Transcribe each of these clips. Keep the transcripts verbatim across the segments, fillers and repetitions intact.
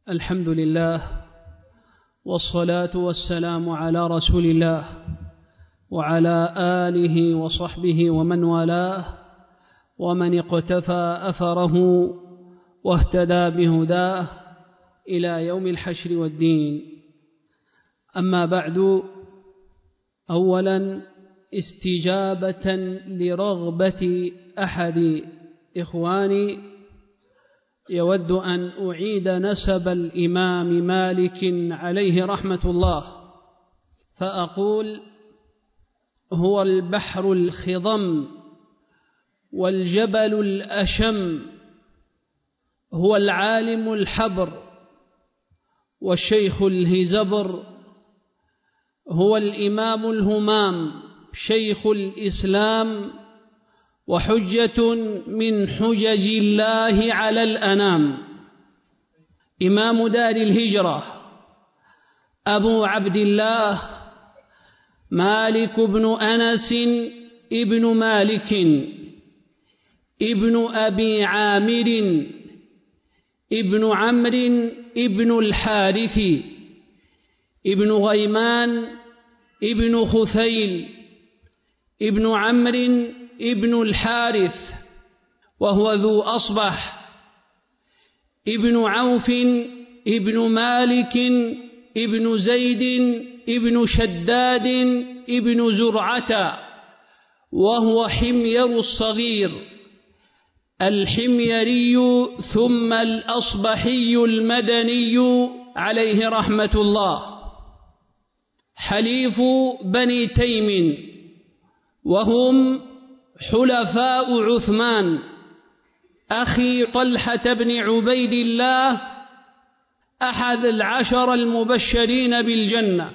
الحمد لله والصلاة والسلام على رسول الله وعلى آله وصحبه ومن والاه ومن اقتفى أثره واهتدى بهداه إلى يوم الحشر والدين. أما بعد، أولا استجابة لرغبة أحد إخواني يود أن أعيد نسب الإمام مالك عليه رحمة الله، فأقول: هو البحر الخضم والجبل الأشم، هو العالم الحبر والشيخ الهزبر، هو الإمام الهمام شيخ الإسلام وحجة من حجج الله على الأنام، إمام دار الهجرة أبو عبد الله مالك بن أنس ابن مالك ابن أبي عامر ابن عمرو ابن الحارث ابن غيمان ابن خثيل ابن عمرو ابن الحارث، وهو ذو أصبح ابن عوف ابن مالك ابن زيد ابن شداد ابن زرعة، وهو حمير الصغير الحميري ثم الأصبحي المدني عليه رحمة الله، حليف بني تيم، وهم حلفاء عثمان أخي طلحة بن عبيد الله أحد العشر المبشرين بالجنة،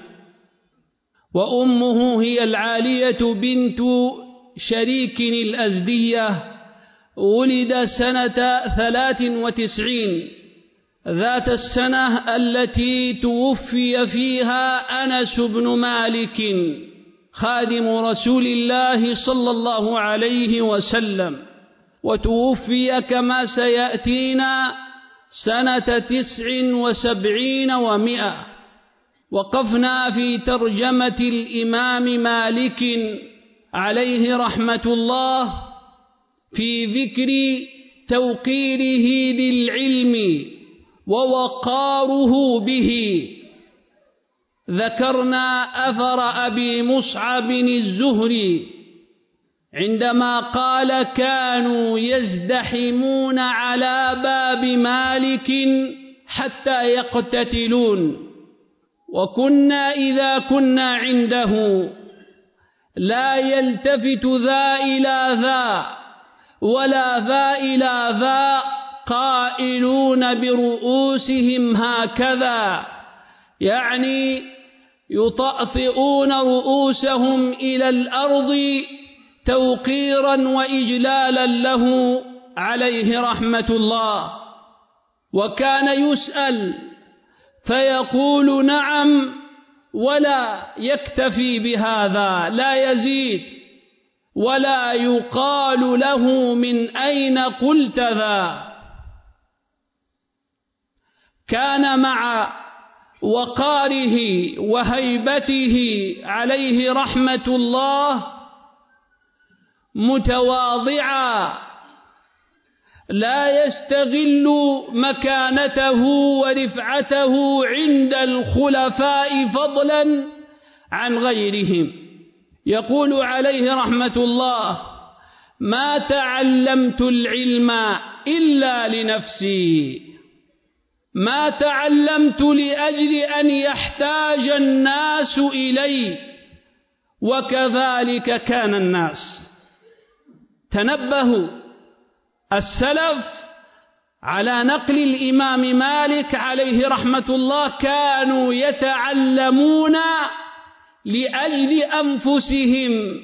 وأمه هي العالية بنت شريك الأزدية، ولد سنة ثلاث وتسعين ذات السنة التي توفي فيها أنس بن مالك خادم رسول الله صلى الله عليه وسلم، وتوفي كما سيأتينا سنة تسع وسبعين ومئة. وقفنا في ترجمة الإمام مالك عليه رحمة الله في ذكر توقيره للعلم ووقاره به. ذكرنا أثر أبي مصعب الزهري عندما قال: كانوا يزدحمون على باب مالك حتى يقتتلون، وكنا إذا كنا عنده لا يلتفت ذا إلى ذا ولا ذا إلى ذا، قائلون برؤوسهم هكذا، يعني يطأطئون رؤوسهم إلى الأرض توقيرا وإجلالا له عليه رحمة الله. وكان يسأل فيقول نعم ولا يكتفي بهذا، لا يزيد، ولا يقال له من أين قلت ذا. كان مع وقاره وهيبته عليه رحمة الله متواضعا، لا يستغل مكانته ورفعته عند الخلفاء فضلا عن غيرهم. يقول عليه رحمة الله: ما تعلمت العلم إلا لنفسي، ما تعلمت لأجل أن يحتاج الناس إلي، وكذلك كان الناس. تنبهوا السلف على نقل الإمام مالك عليه رحمة الله، كانوا يتعلمون لأجل أنفسهم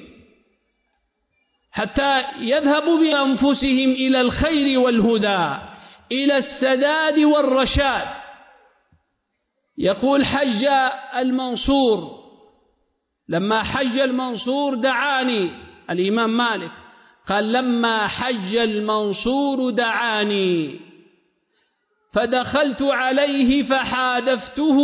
حتى يذهبوا بأنفسهم إلى الخير والهدى، إلى السداد والرشاد. يقول: حج المنصور، لما حج المنصور دعاني الإمام مالك، قال: لما حج المنصور دعاني فدخلت عليه فحادثته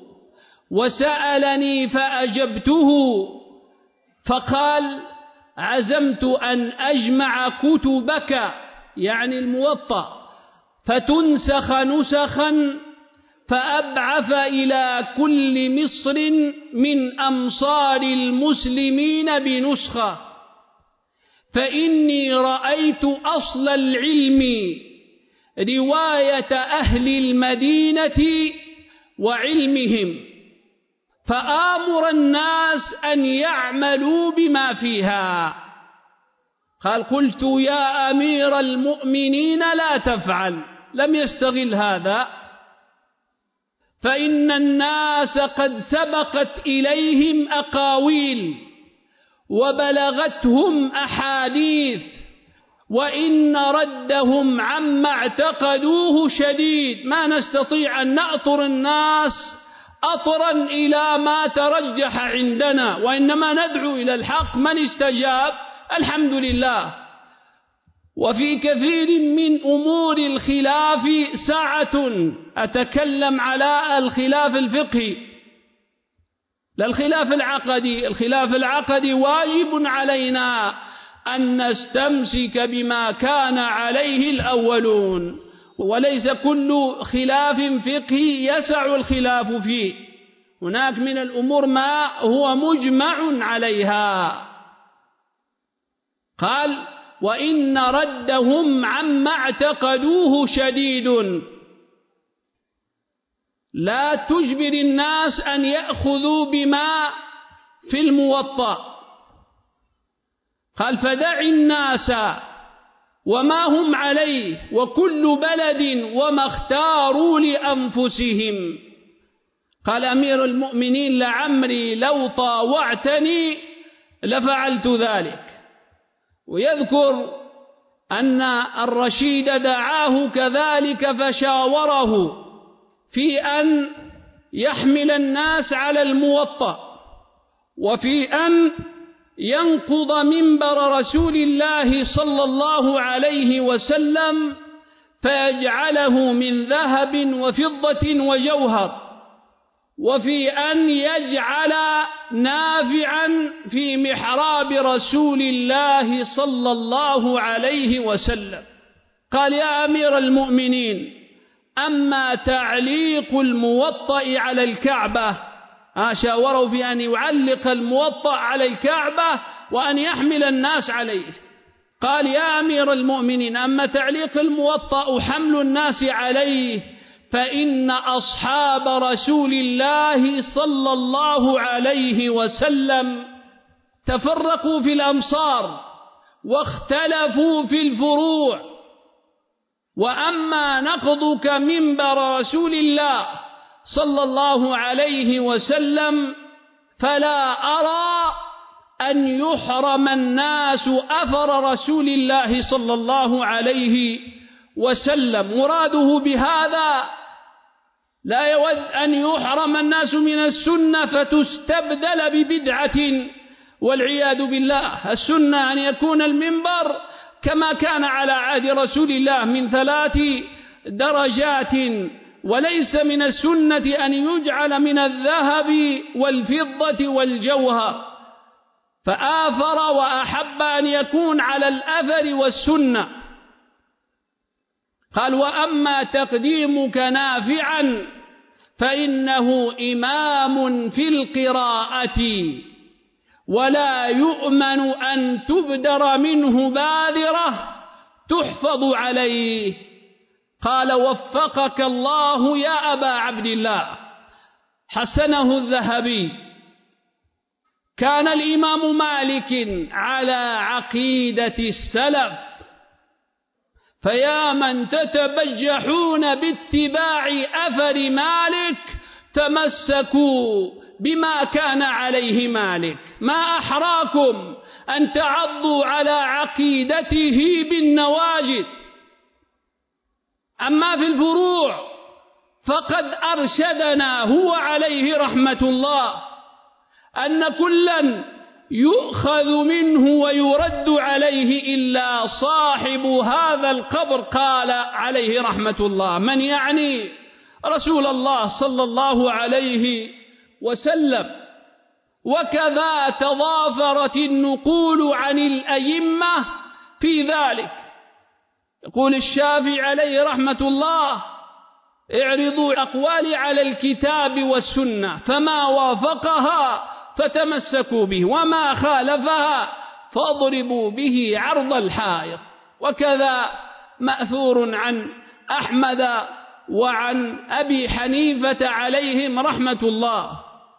وسألني فأجبته، فقال: عزمت أن أجمع كتبك يعني الموطأ فتنسخ نسخا فأبعث إلى كل مصر من أمصار المسلمين بنسخة، فإني رأيت أصل العلم رواية أهل المدينة وعلمهم، فآمر الناس أن يعملوا بما فيها. قال: قلت يا أمير المؤمنين لا تفعل، لم يستغل هذا، فإن الناس قد سبقت إليهم أقاويل وبلغتهم أحاديث، وإن ردهم عما اعتقدوه شديد، ما نستطيع أن نأطر الناس أطرا إلى ما ترجح عندنا، وإنما ندعو إلى الحق، من استجاب الحمد لله. وفي كثير من أمور الخلاف سعة، أتكلم على الخلاف الفقهي لا الخلاف العقدي. الخلاف العقدي واجب علينا أن نستمسك بما كان عليه الأولون، وليس كل خلاف فقهي يسع الخلاف فيه، هناك من الأمور ما هو مجمع عليها. قال: وإن ردهم عما اعتقدوه شديد، لا تجبر الناس أن يأخذوا بما في الموطأ. قال: فدع الناس وما هم عليه، وكل بلد وما اختاروا لأنفسهم. قال أمير المؤمنين: لعمري لو طاوعتني لفعلت ذلك. ويذكر أن الرشيد دعاه كذلك فشاوره في أن يحمل الناس على الموطأ، وفي أن ينقض منبر رسول الله صلى الله عليه وسلم فيجعله من ذهب وفضة وجوهر، وفي أن يجعل نافعا في محراب رسول الله صلى الله عليه وسلم. قال: يا أمير المؤمنين، أما تعليق الموطأ على الكعبة، شاوروا في أن يعلق الموطأ على الكعبة وأن يحمل الناس عليه. قال: يا أمير المؤمنين، أما تعليق الموطأ حمل الناس عليه، فإن أصحاب رسول الله صلى الله عليه وسلم تفرقوا في الأمصار واختلفوا في الفروع، وأما نقضك منبر رسول الله صلى الله عليه وسلم فلا أرى أن يحرم الناس أثر رسول الله صلى الله عليه وسلم. مراده بهذا لا يود أن يحرم الناس من السنة فتستبدل ببدعة والعياذ بالله. السنة أن يكون المنبر كما كان على عهد رسول الله من ثلاث درجات، وليس من السنة أن يجعل من الذهب والفضة والجوهر، فآثر وأحب أن يكون على الأثر والسنة. قال: وأما تقديمك نافعا فإنه إمام في القراءة، ولا يؤمن أن تبدر منه بادرة تحفظ عليه. قال: وفقك الله يا أبا عبد الله. حسنه الذهبي. كان الإمام مالك على عقيدة السلف، فيا من تتبجحون باتباع أثر مالك تمسكوا بما كان عليه مالك، ما أحراكم أن تعضوا على عقيدته بالنواجذ. أما في الفروع فقد أرشدنا هو عليه رحمة الله أن كلا يؤخذ منه ويرد عليه إلا صاحب هذا القبر. قال عليه رحمة الله: من يعني؟ رسول الله صلى الله عليه وسلم. وكذا تضافرت النقول عن الأئمة في ذلك. يقول الشافعي عليه رحمة الله: اعرضوا الأقوال على الكتاب والسنة، فما وافقها فتمسكوا به، وما خالفها فاضربوا به عرض الحائط. وكذا مأثور عن أحمد وعن أبي حنيفة عليهم رحمة الله.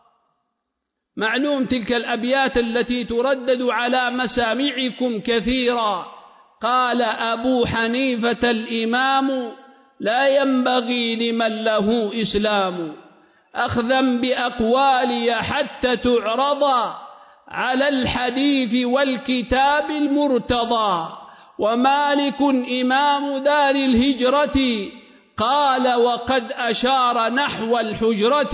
معلوم تلك الأبيات التي تردد على مسامعكم كثيرا. قال أبو حنيفة الإمام: لا ينبغي لمن له إسلام أخذا بأقوالي حتى تعرض على الحديث والكتاب المرتضى. ومالك إمام دار الهجرة قال وقد أشار نحو الحجرة.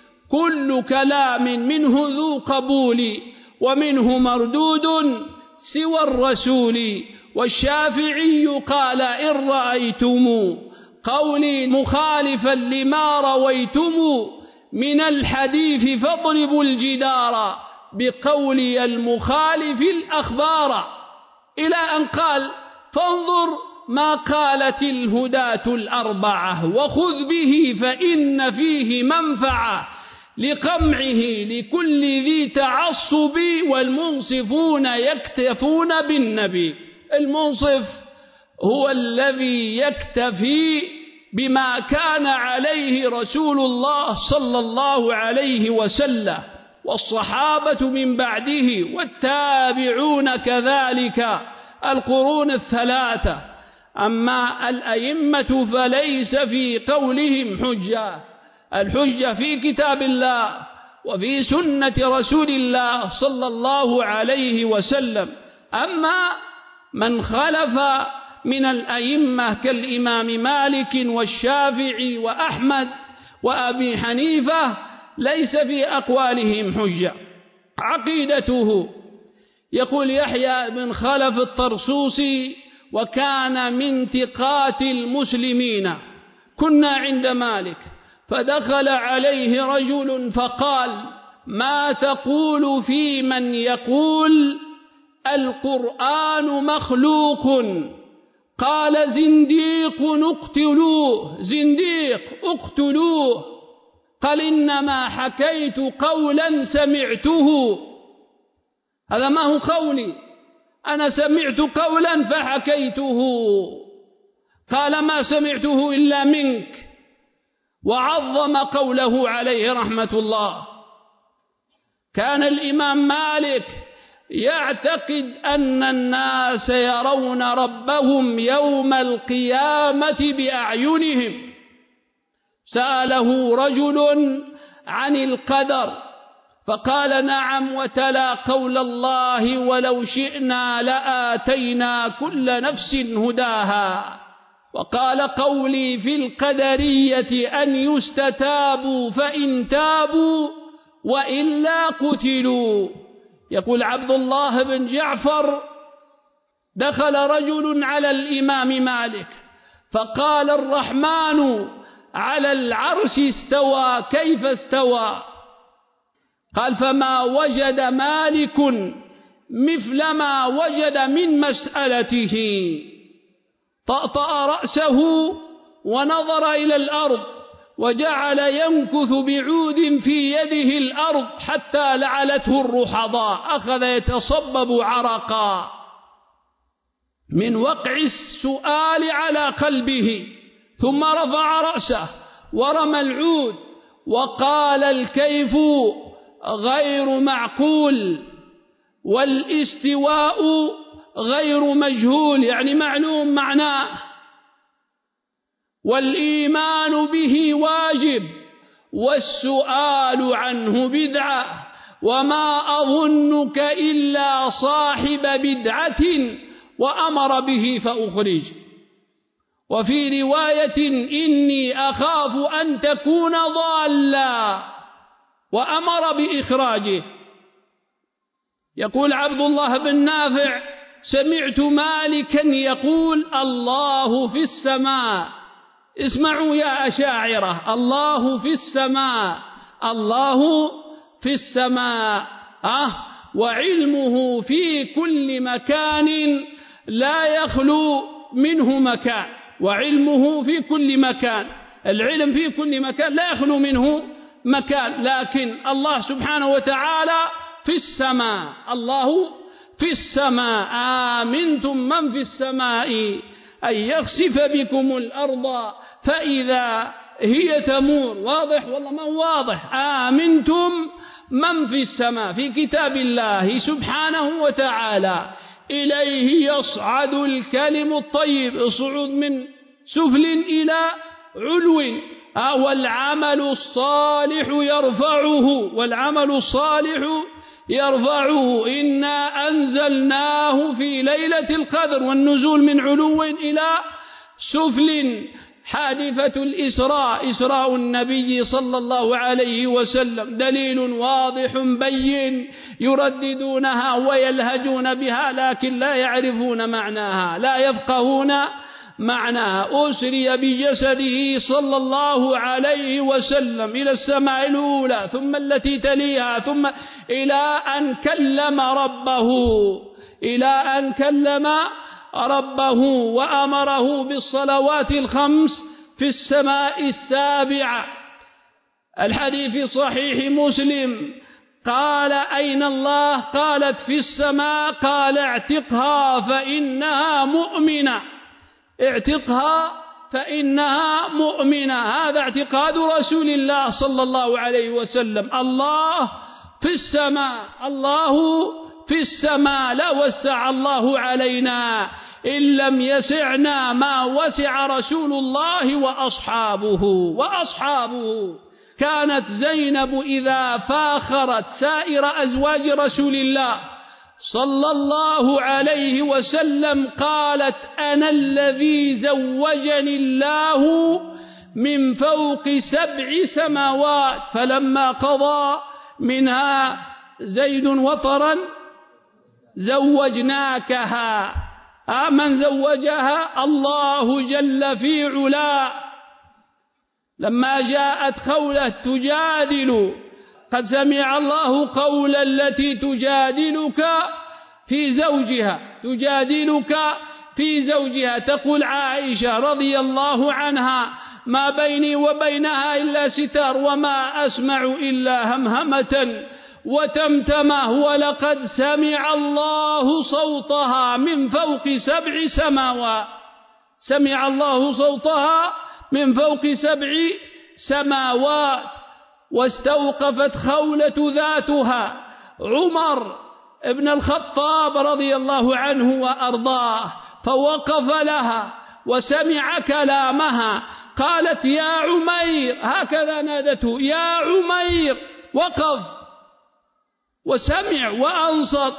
كل كلام منه ذو قبول ومنه مردود سوى الرسول. والشافعي قال: إن رأيتم قولي مخالفا لما رويتم من الحديث فاضربوا الجدار بقولي المخالف الأخبار. إلى أن قال: فانظر ما قالت الهداة الأربعة وخذ به فإن فيه منفعة لقمعه لكل ذي تعصب والمنصفون يكتفون بالنبي. المنصف هو الذي يكتفي بما كان عليه رسول الله صلى الله عليه وسلم والصحابة من بعده والتابعون كذلك القرون الثلاثة. أما الأئمة فليس في قولهم حجة، الحجة في كتاب الله وفي سنة رسول الله صلى الله عليه وسلم. أما من خلف من الأئمة كالإمام مالك والشافعي وأحمد وأبي حنيفة ليس في أقوالهم حجة. عقيدته، يقول يحيى بن خلف الطرسوسي: وكان من ثقات المسلمين، كنا عند مالك فدخل عليه رجل فقال: ما تقول في من يقول القرآن مخلوق؟ قال: زنديق اقتلوه، زنديق اقتلوه. قال: إنما حكيت قولا سمعته، هذا ما هو قولي، أنا سمعت قولا فحكيته. قال: ما سمعته إلا منك. وعظم قوله عليه رحمة الله. كان الإمام مالك يعتقد أن الناس يرون ربهم يوم القيامة بأعينهم. سأله رجل عن القدر فقال: نعم، وتلا قول الله: ولو شئنا لآتينا كل نفس هداها. وقال: قولي في القدرية أن يستتابوا فإن تابوا وإلا قتلوا. يقول عبد الله بن جعفر: دخل رجل على الإمام مالك فقال: الرحمن على العرش استوى، كيف استوى؟ قال: فما وجد مالك مثل ما وجد من مسألته. طأطأ رأسه ونظر إلى الأرض وجعل ينكث بعود في يده الأرض حتى لعلته الرحضاء، أخذ يتصبب عرقا من وقع السؤال على قلبه، ثم رفع رأسه ورمى العود وقال: الكيف غير معقول والاستواء غير مجهول، يعني معلوم معناه، والإيمان به واجب والسؤال عنه بدعة، وما أظنك إلا صاحب بدعة وأمر به فأخرج. وفي رواية: إني أخاف أن تكون ضالا، وأمر بإخراجه. يقول عبد الله بن نافع: سمعت مالكا يقول: الله في السماء. اسمعوا يا أشاعرة، الله في السماء، الله في السماء، أه وعلمه في كل مكان لا يخلو منه مكان، وعلمه في كل مكان، العلم في كل مكان لا يخلو منه مكان، لكن الله سبحانه وتعالى في السماء، الله في السماء. آمنتم من في السماء أن يخسف بكم الأرض فإذا هي تمور. واضح والله ما واضح؟ آمنتم من في السماء في كتاب الله سبحانه وتعالى. إليه يصعد الكلم الطيب، الصعود من سفل إلى علو، والعمل الصالح يرفعه، والعمل الصالح يرفعه. إنا أنزلناه في ليلة القدر، والنزول من علو إلى سفل. حادثة الإسراء، إسراء النبي صلى الله عليه وسلم، دليل واضح بين، يرددونها ويلهجون بها لكن لا يعرفون معناها، لا يفقهون معناها. أسري بجسده صلى الله عليه وسلم إلى السماء الأولى، ثم التي تليها، ثم إلى أن كلم ربه، إلى أن كلم ربه وأمره بالصلوات الخمس في السماء السابعة. الحديث في صحيح مسلم: قال: أين الله؟ قالت: في السماء. قال: اعتقها فإنها مؤمنة، اعتقها فإنها مؤمنة. هذا اعتقاد رسول الله صلى الله عليه وسلم. الله في السماء، الله في السماء. لا وسع الله علينا إن لم يسعنا ما وسع رسول الله وأصحابه وأصحابه. كانت زينب إذا فاخرت سائر أزواج رسول الله صلى الله عليه وسلم قالت: أنا الذي زوجني الله من فوق سبع سماوات. فلما قضى منها زيد وطرا زوجناكها. من زوجها؟ الله جل في علا. لما جاءت خولة تجادل: قد سمع الله قول التي تجادلك في زوجها، تجادلك في زوجها. تقول عائشة رضي الله عنها: ما بيني وبينها إلا ستار، وما أسمع إلا همهمة وتمتمة، ولقد سمع الله صوتها من فوق سبع سماوات. سمع الله صوتها من فوق سبع سماوات. واستوقفت خولة ذاتها عمر ابن الخطاب رضي الله عنه وأرضاه، فوقف لها وسمع كلامها. قالت: يا عمير، هكذا نادته: يا عمير. وقف وسمع وأنصت.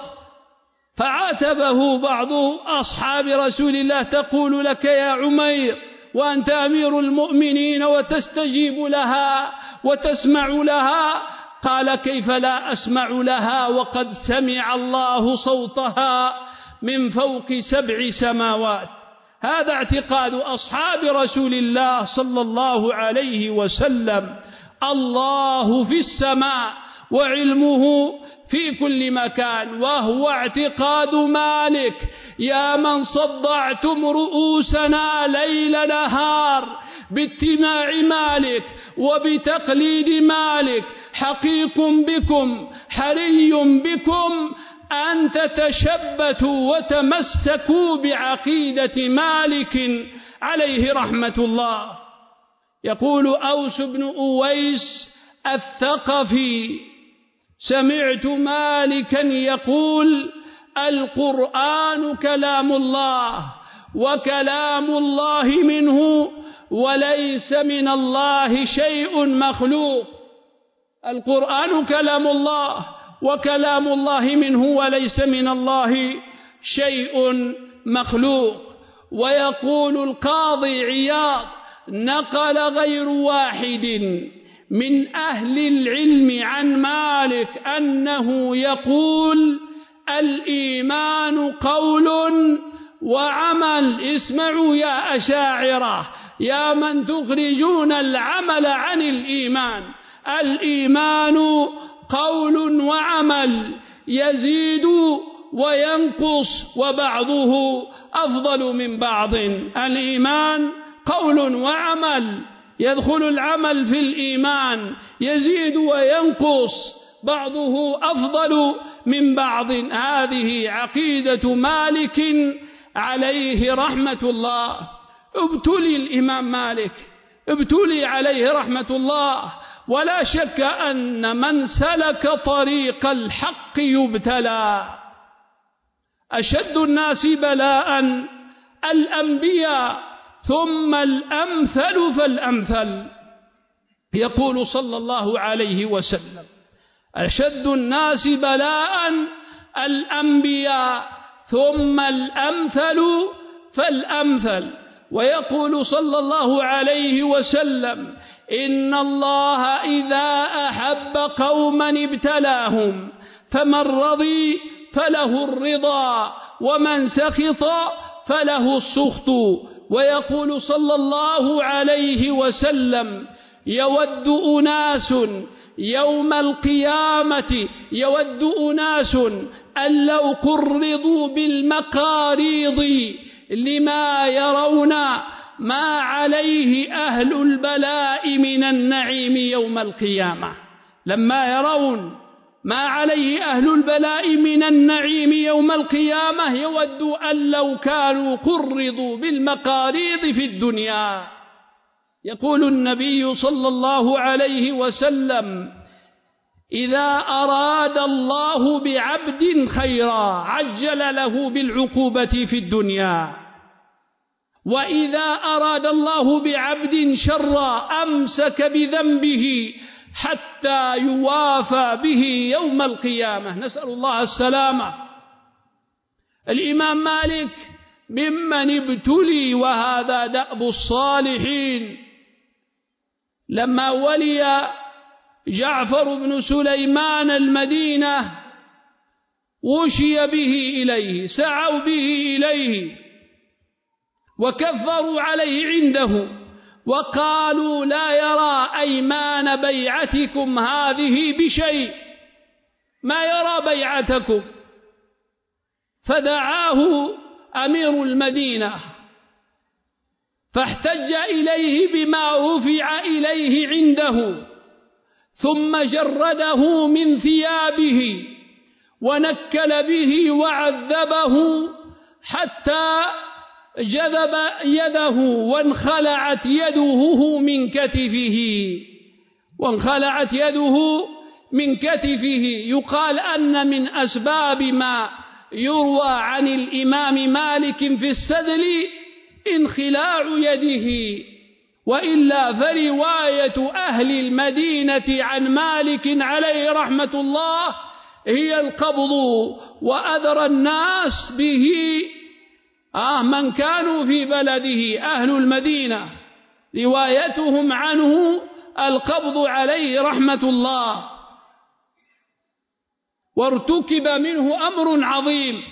فعاتبه بعض أصحاب رسول الله: تقول لك يا عمير وأنت أمير المؤمنين وتستجيب لها وتسمع لها؟ قال: كيف لا أسمع لها وقد سمع الله صوتها من فوق سبع سماوات. هذا اعتقاد أصحاب رسول الله صلى الله عليه وسلم. الله في السماء وعلمه في كل مكان، وهو اعتقاد مالك. يا من صدعتم رؤوسنا ليل نهار باتباع مالك وبتقليد مالك، حقيق بكم، حري بكم أن تتشبتوا وتمسكوا بعقيدة مالك عليه رحمة الله. يقول أوس بن أويس الثقفي: سمعت مالكا يقول: القرآن كلام الله، وكلام الله منه، وليس من الله شيء مخلوق. القرآن كلام الله، وكلام الله منه، وليس من الله شيء مخلوق. ويقول القاضي عياض: نقل غير واحد من أهل العلم عن مالك أنه يقول: الإيمان قول وعمل. اسمعوا يا أشاعرة، يا من تخرجون العمل عن الإيمان. الإيمان قول وعمل، يزيد وينقص وبعضه أفضل من بعض. الإيمان قول وعمل، يدخل العمل في الإيمان، يزيد وينقص، بعضه أفضل من بعض. هذه عقيدة مالك عليه رحمة الله. ابتلي الإمام مالك، ابتلي عليه رحمة الله، ولا شك أن من سلك طريق الحق يبتلى. أشد الناس بلاء الأنبياء ثم الأمثل فالأمثل. يقول صلى الله عليه وسلم: أشد الناس بلاء الأنبياء ثم الأمثل فالأمثل. ويقول صلى الله عليه وسلم: إن الله إذا أحب قوما ابتلاهم، فمن رضي فله الرضا ومن سخط فله السخط. ويقول صلى الله عليه وسلم: يود أناس يوم القيامة يود أناس أن لو قرضوا بالمقاريض لما يرون ما عليه أهل البلاء من النعيم يوم القيامة. لما يرون ما عليه أهل البلاء من النعيم يوم القيامة يود أن لو كانوا قرضوا بالمقاريض في الدنيا. يقول النبي صلى الله عليه وسلم: إذا أراد الله بعبد خيرا عجل له بالعقوبة في الدنيا، وإذا أراد الله بعبد شرا أمسك بذنبه حتى يوافى به يوم القيامة. نسأل الله السلامة. الإمام مالك ممن ابتلي، وهذا دأب الصالحين. لما ولي جعفر بن سليمان المدينة وشي به إليه، سعوا به إليه وكفروا عليه عنده، وقالوا: لا يرى أيمان بيعتكم هذه بشيء، ما يرى بيعتكم. فدعاه أمير المدينة فاحتج إليه بما رفع إليه عنده، ثم جرده من ثيابه ونكل به وعذبه حتى جذب يده وانخلعت يده من كتفه وانخلعت يده من كتفه. يقال أن من أسباب ما يروى عن الإمام مالك في السدل انخلاع يده، وإلا فرواية أهل المدينة عن مالك عليه رحمة الله هي القبض، وأدرى الناس به آه من كانوا في بلده أهل المدينة، روايتهم عنه القبض عليه رحمة الله. وارتكب منه أمر عظيم.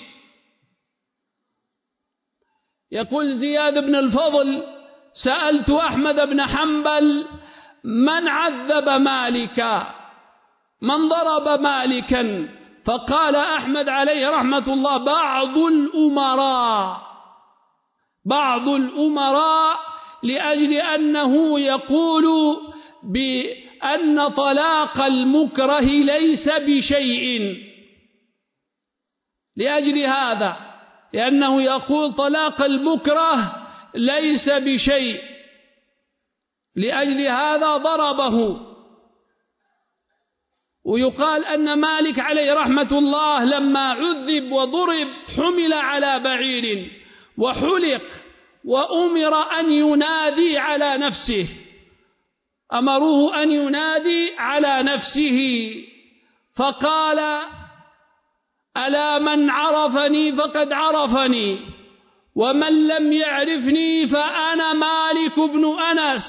يقول زياد بن الفضل: سألت أحمد بن حنبل: من عذب مالكا، من ضرب مالكا؟ فقال أحمد عليه رحمة الله: بعض الأمراء بعض الأمراء لأجل أنه يقول بأن طلاق المكره ليس بشيء، لأجل هذا، لأنه يقول طلاق المكره ليس بشيء، لأجل هذا ضربه. ويقال أن مالك عليه رحمة الله لما عذب وضرب حمل على بعير وحلق وأمر أن ينادي على نفسه، أمروه أن ينادي على نفسه، فقال: ألا من عرفني فقد عرفني، ومن لم يعرفني فأنا مالك بن أنس،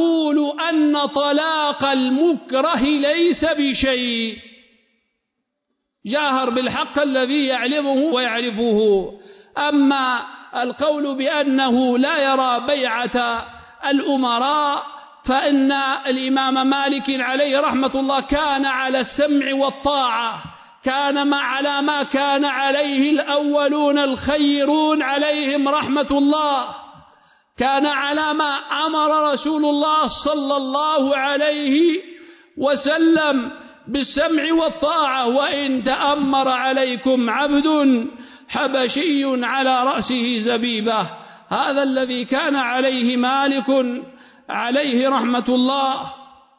أقول أن طلاق المكره ليس بشيء. جاهر بالحق الذي يعلمه ويعرفه. أما القول بأنه لا يرى بيعة الأمراء فإن الإمام مالك عليه رحمة الله كان على السمع والطاعة، كان ما على ما كان عليه الأولون الخيرون عليهم رحمة الله، كان على ما أمر رسول الله صلى الله عليه وسلم بالسمع والطاعة. وإن تأمر عليكم عبد حبشي على رأسه زبيبة، هذا الذي كان عليه مالك عليه رحمة الله.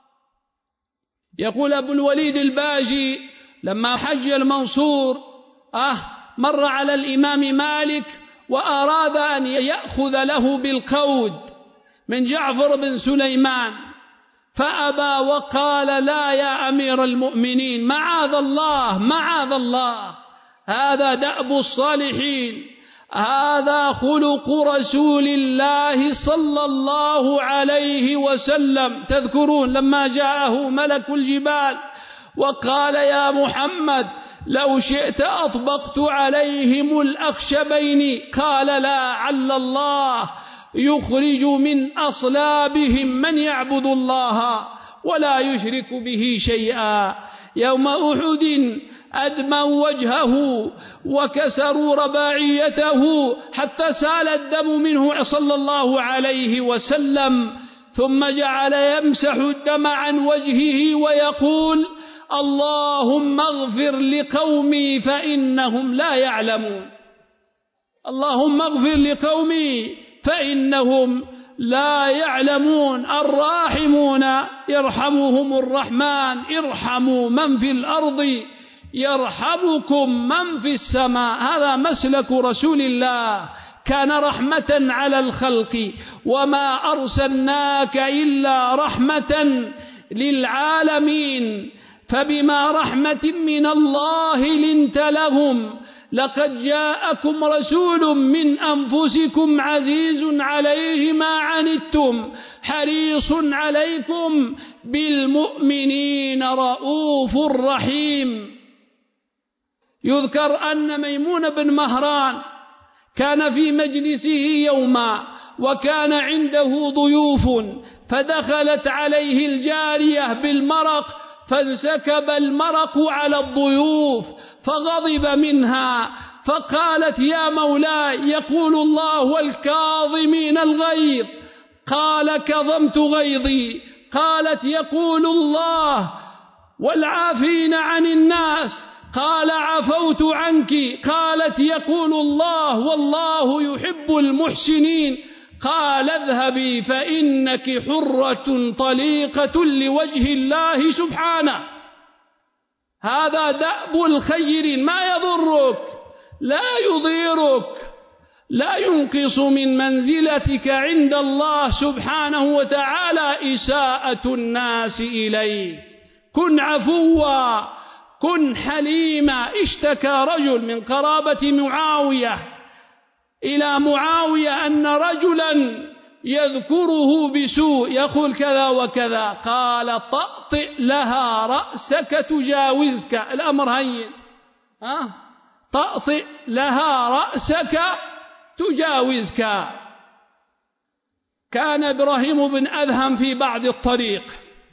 يقول أبو الوليد الباجي لما حج المنصور آه مر على الإمام مالك وأراد أن يأخذ له بالقود من جعفر بن سليمان، فأبى وقال لا يا أمير المؤمنين، معاذ الله معاذ الله، هذا دأب الصالحين، هذا خلق رسول الله صلى الله عليه وسلم. تذكرون لما جاءه ملك الجبال وقال يا محمد لو شئت أطبقت عليهم الأخشبين، قال لا، عل الله يخرج من أصلابهم من يعبد الله ولا يشرك به شيئا. يوم أحد أدموا وجهه وكسروا رباعيته حتى سال الدم منه صلى الله عليه وسلم، ثم جعل يمسح الدم عن وجهه ويقول اللهم اغفر لقومي فإنهم لا يعلمون، اللهم اغفر لقومي فإنهم لا يعلمون. الراحمون يرحمهم الرحمن، ارحموا من في الأرض يرحمكم من في السماء. هذا مسلك رسول الله، كان رحمة على الخلق، وما أرسلناك إلا رحمة للعالمين، فبما رحمة من الله لنت لهم، لقد جاءكم رسول من أنفسكم عزيز عليه ما عنتم حريص عليكم بالمؤمنين رؤوف رحيم. يذكر أن ميمون بن مهران كان في مجلسه يوما وكان عنده ضيوف، فدخلت عليه الجارية بالمرق فانسكب المرق على الضيوف فغضب منها، فقالت يا مولاي يقول الله والكاظمين الغيظ، قال كظمت غيظي. قالت يقول الله والعافين عن الناس، قال عفوت عنك. قالت يقول الله والله يحب المحسنين، قال اذهبي فإنك حرة طليقة لوجه الله سبحانه. هذا دأب الخير، ما يضرك لا يضيرك، لا ينقص من منزلتك عند الله سبحانه وتعالى إساءة الناس إليك. كن عفوا، كن حليما. اشتكى رجل من قرابة معاوية إلى معاوية أن رجلا يذكره بسوء، يقول كذا وكذا، قال طأطئ لها رأسك تجاوزك. الأمر هين، ها؟ طأطئ لها رأسك تجاوزك. كان إبراهيم بن أذهم في بعض الطريق،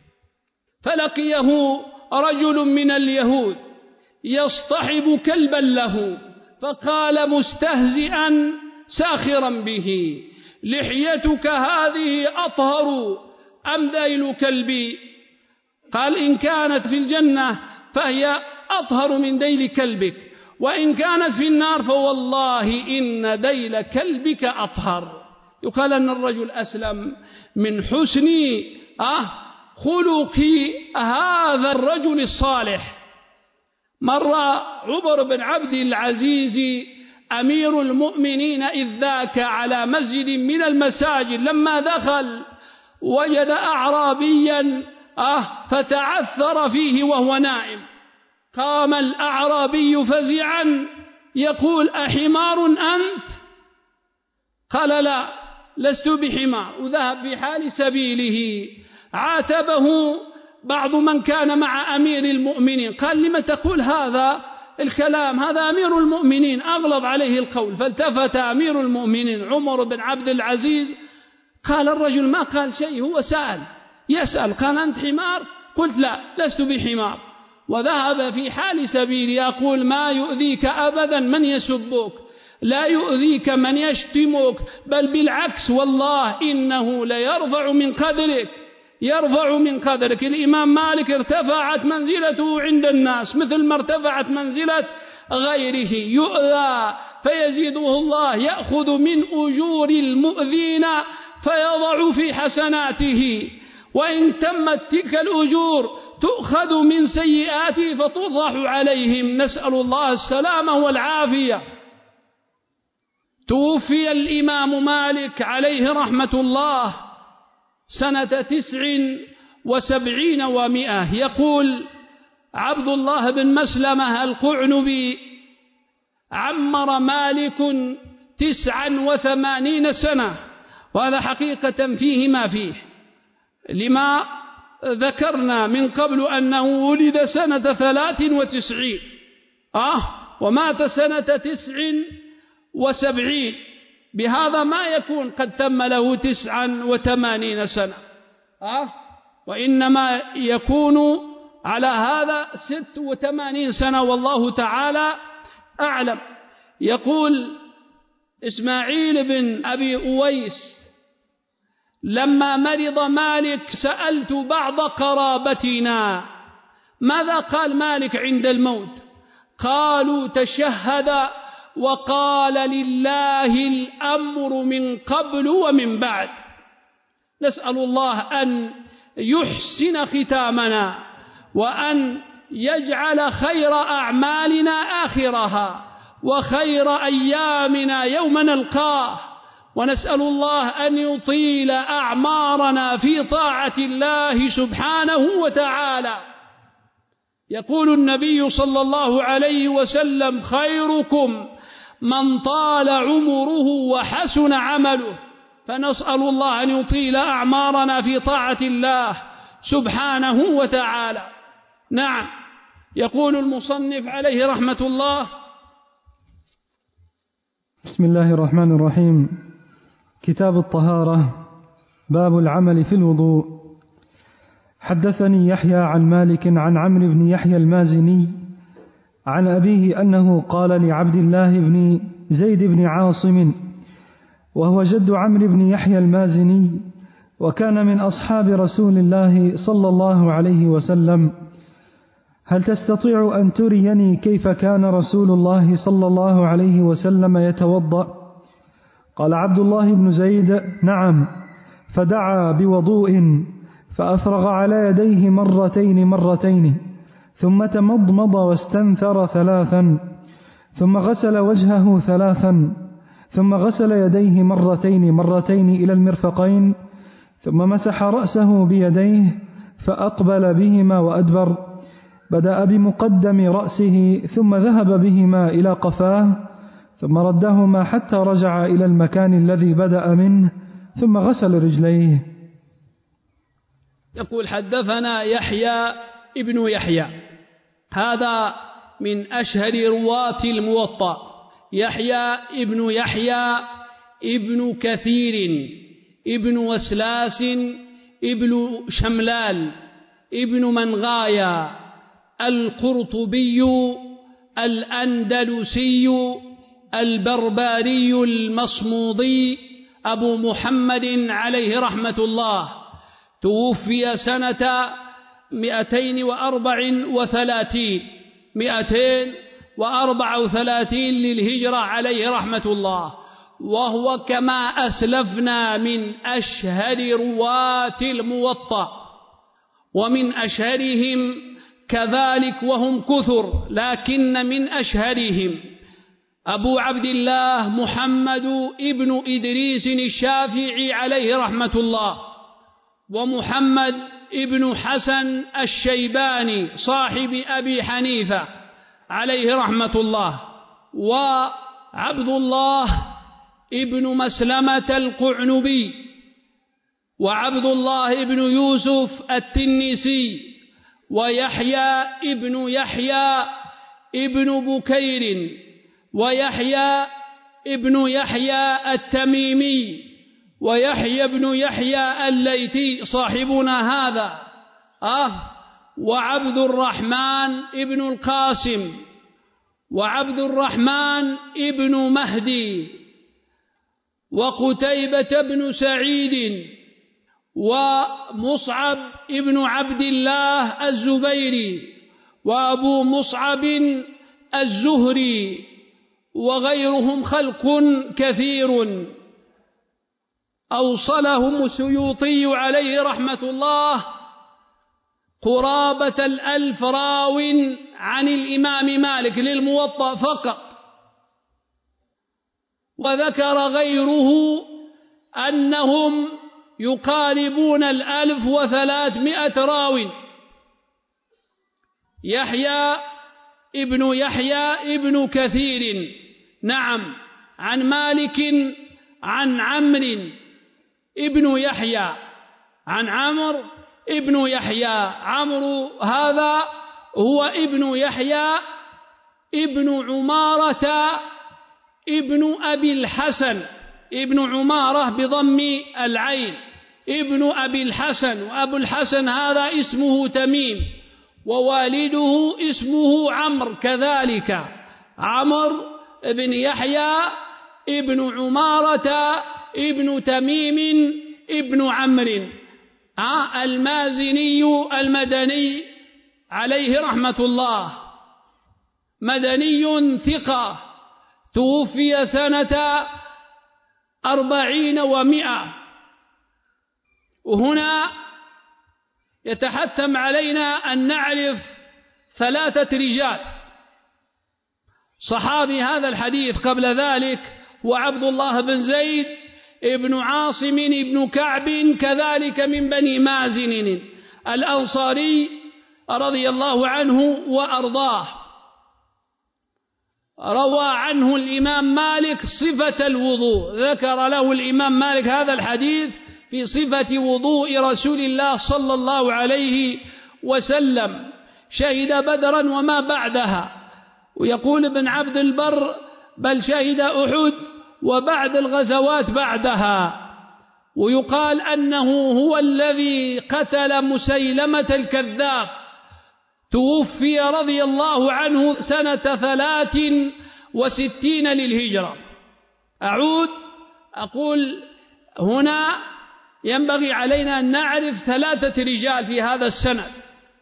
فلقيه رجل من اليهود يصطحب كلبا له، فقال مستهزئا ساخرا به لحيتك هذه أطهر أم ذيل كلبي؟ قال إن كانت في الجنة فهي أطهر من ذيل كلبك، وإن كانت في النار فوالله إن ذيل كلبك أطهر. يقال أن الرجل أسلم من حسن آه خلق هذا الرجل الصالح. مر عمر بن عبد العزيز أمير المؤمنين إذ ذاك على مسجد من المساجد، لما دخل وجد أعرابيا آه فتعثر فيه وهو نائم. قام الأعرابي فزعا يقول أحمار أنت؟ قال لا لست بحمار، وذهب في حال سبيله. عاتبه بعض من كان مع أمير المؤمنين، قال لم تقول هذا؟ الكلام، هذا أمير المؤمنين أغلب عليه القول. فالتفت أمير المؤمنين عمر بن عبد العزيز، قال الرجل ما قال شيء، هو سأل يسأل، قال أنت حمار؟ قلت لا لست بحمار. وذهب في حال سبيل يقول ما يؤذيك أبدا من يسبك، لا يؤذيك من يشتمك، بل بالعكس والله إنه ليرفع من قدرك، يرفع من قدرك. الإمام مالك ارتفعت منزلته عند الناس مثل ما ارتفعت منزلة غيره، يؤذى فيزيده الله، يأخذ من أجور المؤذين فيضع في حسناته، وإن تمت تلك الأجور تؤخذ من سيئاته فتوضح عليهم، نسأل الله السلامة والعافية. توفي الإمام مالك عليه رحمة الله سنة تسع وسبعين ومئة. يقول عبد الله بن مسلمة القعنبي عمر مالك تسعا وثمانين سنة، وهذا حقيقة فيه ما فيه، لما ذكرنا من قبل أنه ولد سنة ثلاث وتسعين آه ومات سنة تسع وسبعين، بهذا ما يكون قد تم له تسعا وثمانين سنة آه وإنما يكون على هذا ست وثمانين سنة، والله تعالى أعلم. يقول إسماعيل بن أبي أويس لما مرض مالك سألت بعض قرابتنا ماذا قال مالك عند الموت؟ قالوا تشهد وقال لله الأمر من قبل ومن بعد. نسأل الله أن يحسن ختامنا وأن يجعل خير أعمالنا آخرها وخير أيامنا يوم نلقاه، ونسأل الله أن يطيل أعمارنا في طاعة الله سبحانه وتعالى. يقول النبي صلى الله عليه وسلم خيركم من طال عمره وحسن عمله، فنسأل الله أن يطيل أعمارنا في طاعة الله سبحانه وتعالى. نعم، يقول المصنف عليه رحمة الله: بسم الله الرحمن الرحيم. كتاب الطهارة، باب العمل في الوضوء. حدثني يحيى عن مالك عن عمرو بن يحيى المازني عن أبيه أنه قال لعبد الله بن زيد بن عاصم وهو جد عمرو بن يحيى المازني وكان من أصحاب رسول الله صلى الله عليه وسلم: هل تستطيع أن تريني كيف كان رسول الله صلى الله عليه وسلم يتوضأ؟ قال عبد الله بن زيد: نعم. فدعا بوضوء فأفرغ على يديه مرتين مرتين، ثم تمضمض واستنثر ثلاثا، ثم غسل وجهه ثلاثا، ثم غسل يديه مرتين مرتين إلى المرفقين، ثم مسح رأسه بيديه فأقبل بهما وأدبر، بدأ بمقدم رأسه ثم ذهب بهما إلى قفاه، ثم ردهما حتى رجع إلى المكان الذي بدأ منه، ثم غسل رجليه. يقول حدثنا يحيى ابن يحيى، هذا من أشهر رواة الموطأ، يحيى ابن يحيى ابن كثير ابن وسلاس ابن شملال ابن منغايا القرطبي الأندلسي البرباري المصمودي أبو محمد عليه رحمة الله، توفي سنة مئتين وأربع وثلاثين مئتين وأربع وثلاثين للهجرة عليه رحمة الله، وهو كما أسلفنا من أشهر رواة الموطأ، ومن أشهرهم كذلك وهم كثر، لكن من أشهرهم أبو عبد الله محمد ابن إدريس الشافعي عليه رحمة الله، ومحمد ابن حسن الشيباني صاحب أبي حنيفة عليه رحمة الله، وعبد الله ابن مسلمة القعنبي، وعبد الله ابن يوسف التنيسي، ويحيى ابن يحيى ابن بكير ويحيى ابن يحيى التميمي ويحيى ابن يحيى الليثي صاحبنا هذا آه وعبد الرحمن ابن القاسم وعبد الرحمن ابن مهدي وقتيبة بن سعيد ومصعب ابن عبد الله الزبيري وأبو مصعب الزهري وغيرهم خلق كثير أوصلهم السيوطي عليه رحمة الله قرابة الألف راو عن الإمام مالك للموطأ فقط، وذكر غيره أنهم يقاربون الألف وثلاثمائة راو. يحيى ابن يحيى ابن كثير نعم عن مالك عن عمرو ابن يحيى عن عمرو ابن يحيى. عمرو هذا هو ابن يحيى ابن عمارة ابن أبي الحسن، ابن عمارة بضم العين، ابن أبي الحسن، وأبو الحسن هذا اسمه تميم، ووالده اسمه عمرو كذلك، عمرو ابن يحيى ابن عمارة ابن تميم ابن عمرو آه المازني المدني عليه رحمة الله، مدني ثقة، توفي سنة أربعين ومئة. وهنا يتحتم علينا أن نعرف ثلاثة رجال. صحابي هذا الحديث قبل ذلك وعبد الله بن زيد ابن عاصم ابن كعب كذلك من بني مازن الأنصاري رضي الله عنه وأرضاه. روى عنه الإمام مالك صفة الوضوء، ذكر له الإمام مالك هذا الحديث في صفة وضوء رسول الله صلى الله عليه وسلم. شهد بدرا وما بعدها، ويقول ابن عبد البر بل شهد أحد وبعد الغزوات بعدها. ويقال أنه هو الذي قتل مسيلمة الكذاب، توفي رضي الله عنه سنة ثلاث وستين للهجرة. أعود أقول هنا ينبغي علينا أن نعرف ثلاثة رجال في هذا السند.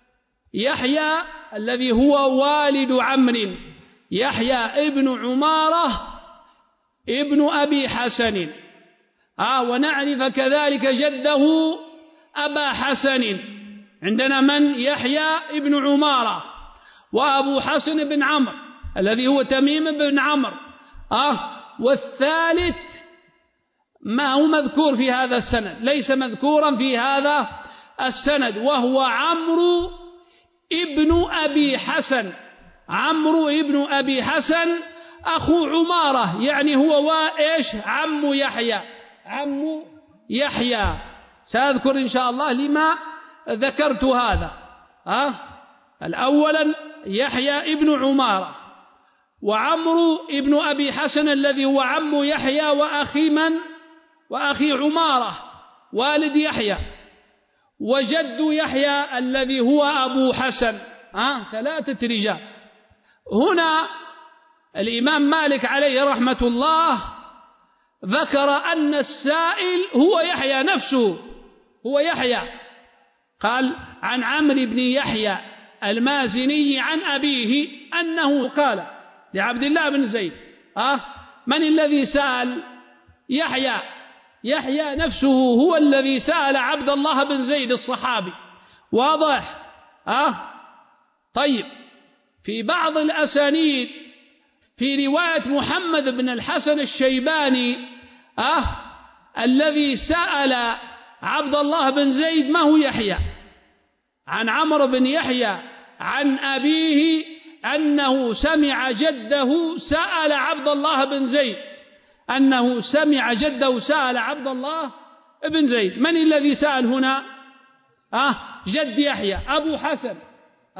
يحيى الذي هو والد عمرو، يحيى ابن عمارة ابن أبي حسن آه ونعرف كذلك جده أبا حسن. عندنا من؟ يحيى ابن عمارة وأبو حسن بن عمرو الذي هو تميم بن عمرو آه والثالث ما هو مذكور في هذا السند، ليس مذكورا في هذا السند، وهو عمرو ابن أبي حسن. عمرو ابن أبي حسن أخو عمارة، يعني هو وإيش عم يحيى، عم يحيى. سأذكر إن شاء الله لما ذكرت هذا. أه؟ الأولا يحيى ابن عمارة وعمرو ابن أبي حسن الذي هو عم يحيى وأخي من؟ وأخي عمارة والد يحيى، وجد يحيى الذي هو أبو حسن. أه؟ ثلاثة رجال. هنا الإمام مالك عليه رحمة الله ذكر أن السائل هو يحيى نفسه، هو يحيى. قال عن عمرو بن يحيى المازني عن أبيه أنه قال لعبد الله بن زيد أه من الذي سأل؟ يحيى. يحيى نفسه هو الذي سأل عبد الله بن زيد الصحابي. واضح؟ أه طيب، في بعض الأسانيد في رواية محمد بن الحسن الشيباني أه الذي سأل عبد الله بن زيد ما هو يحيى، عن عمرو بن يحيى عن أبيه أنه سمع جده سأل عبد الله بن زيد، أنه سمع جده سأل عبد الله بن زيد. من الذي سأل هنا؟ أه جد يحيى أبو حسن. أه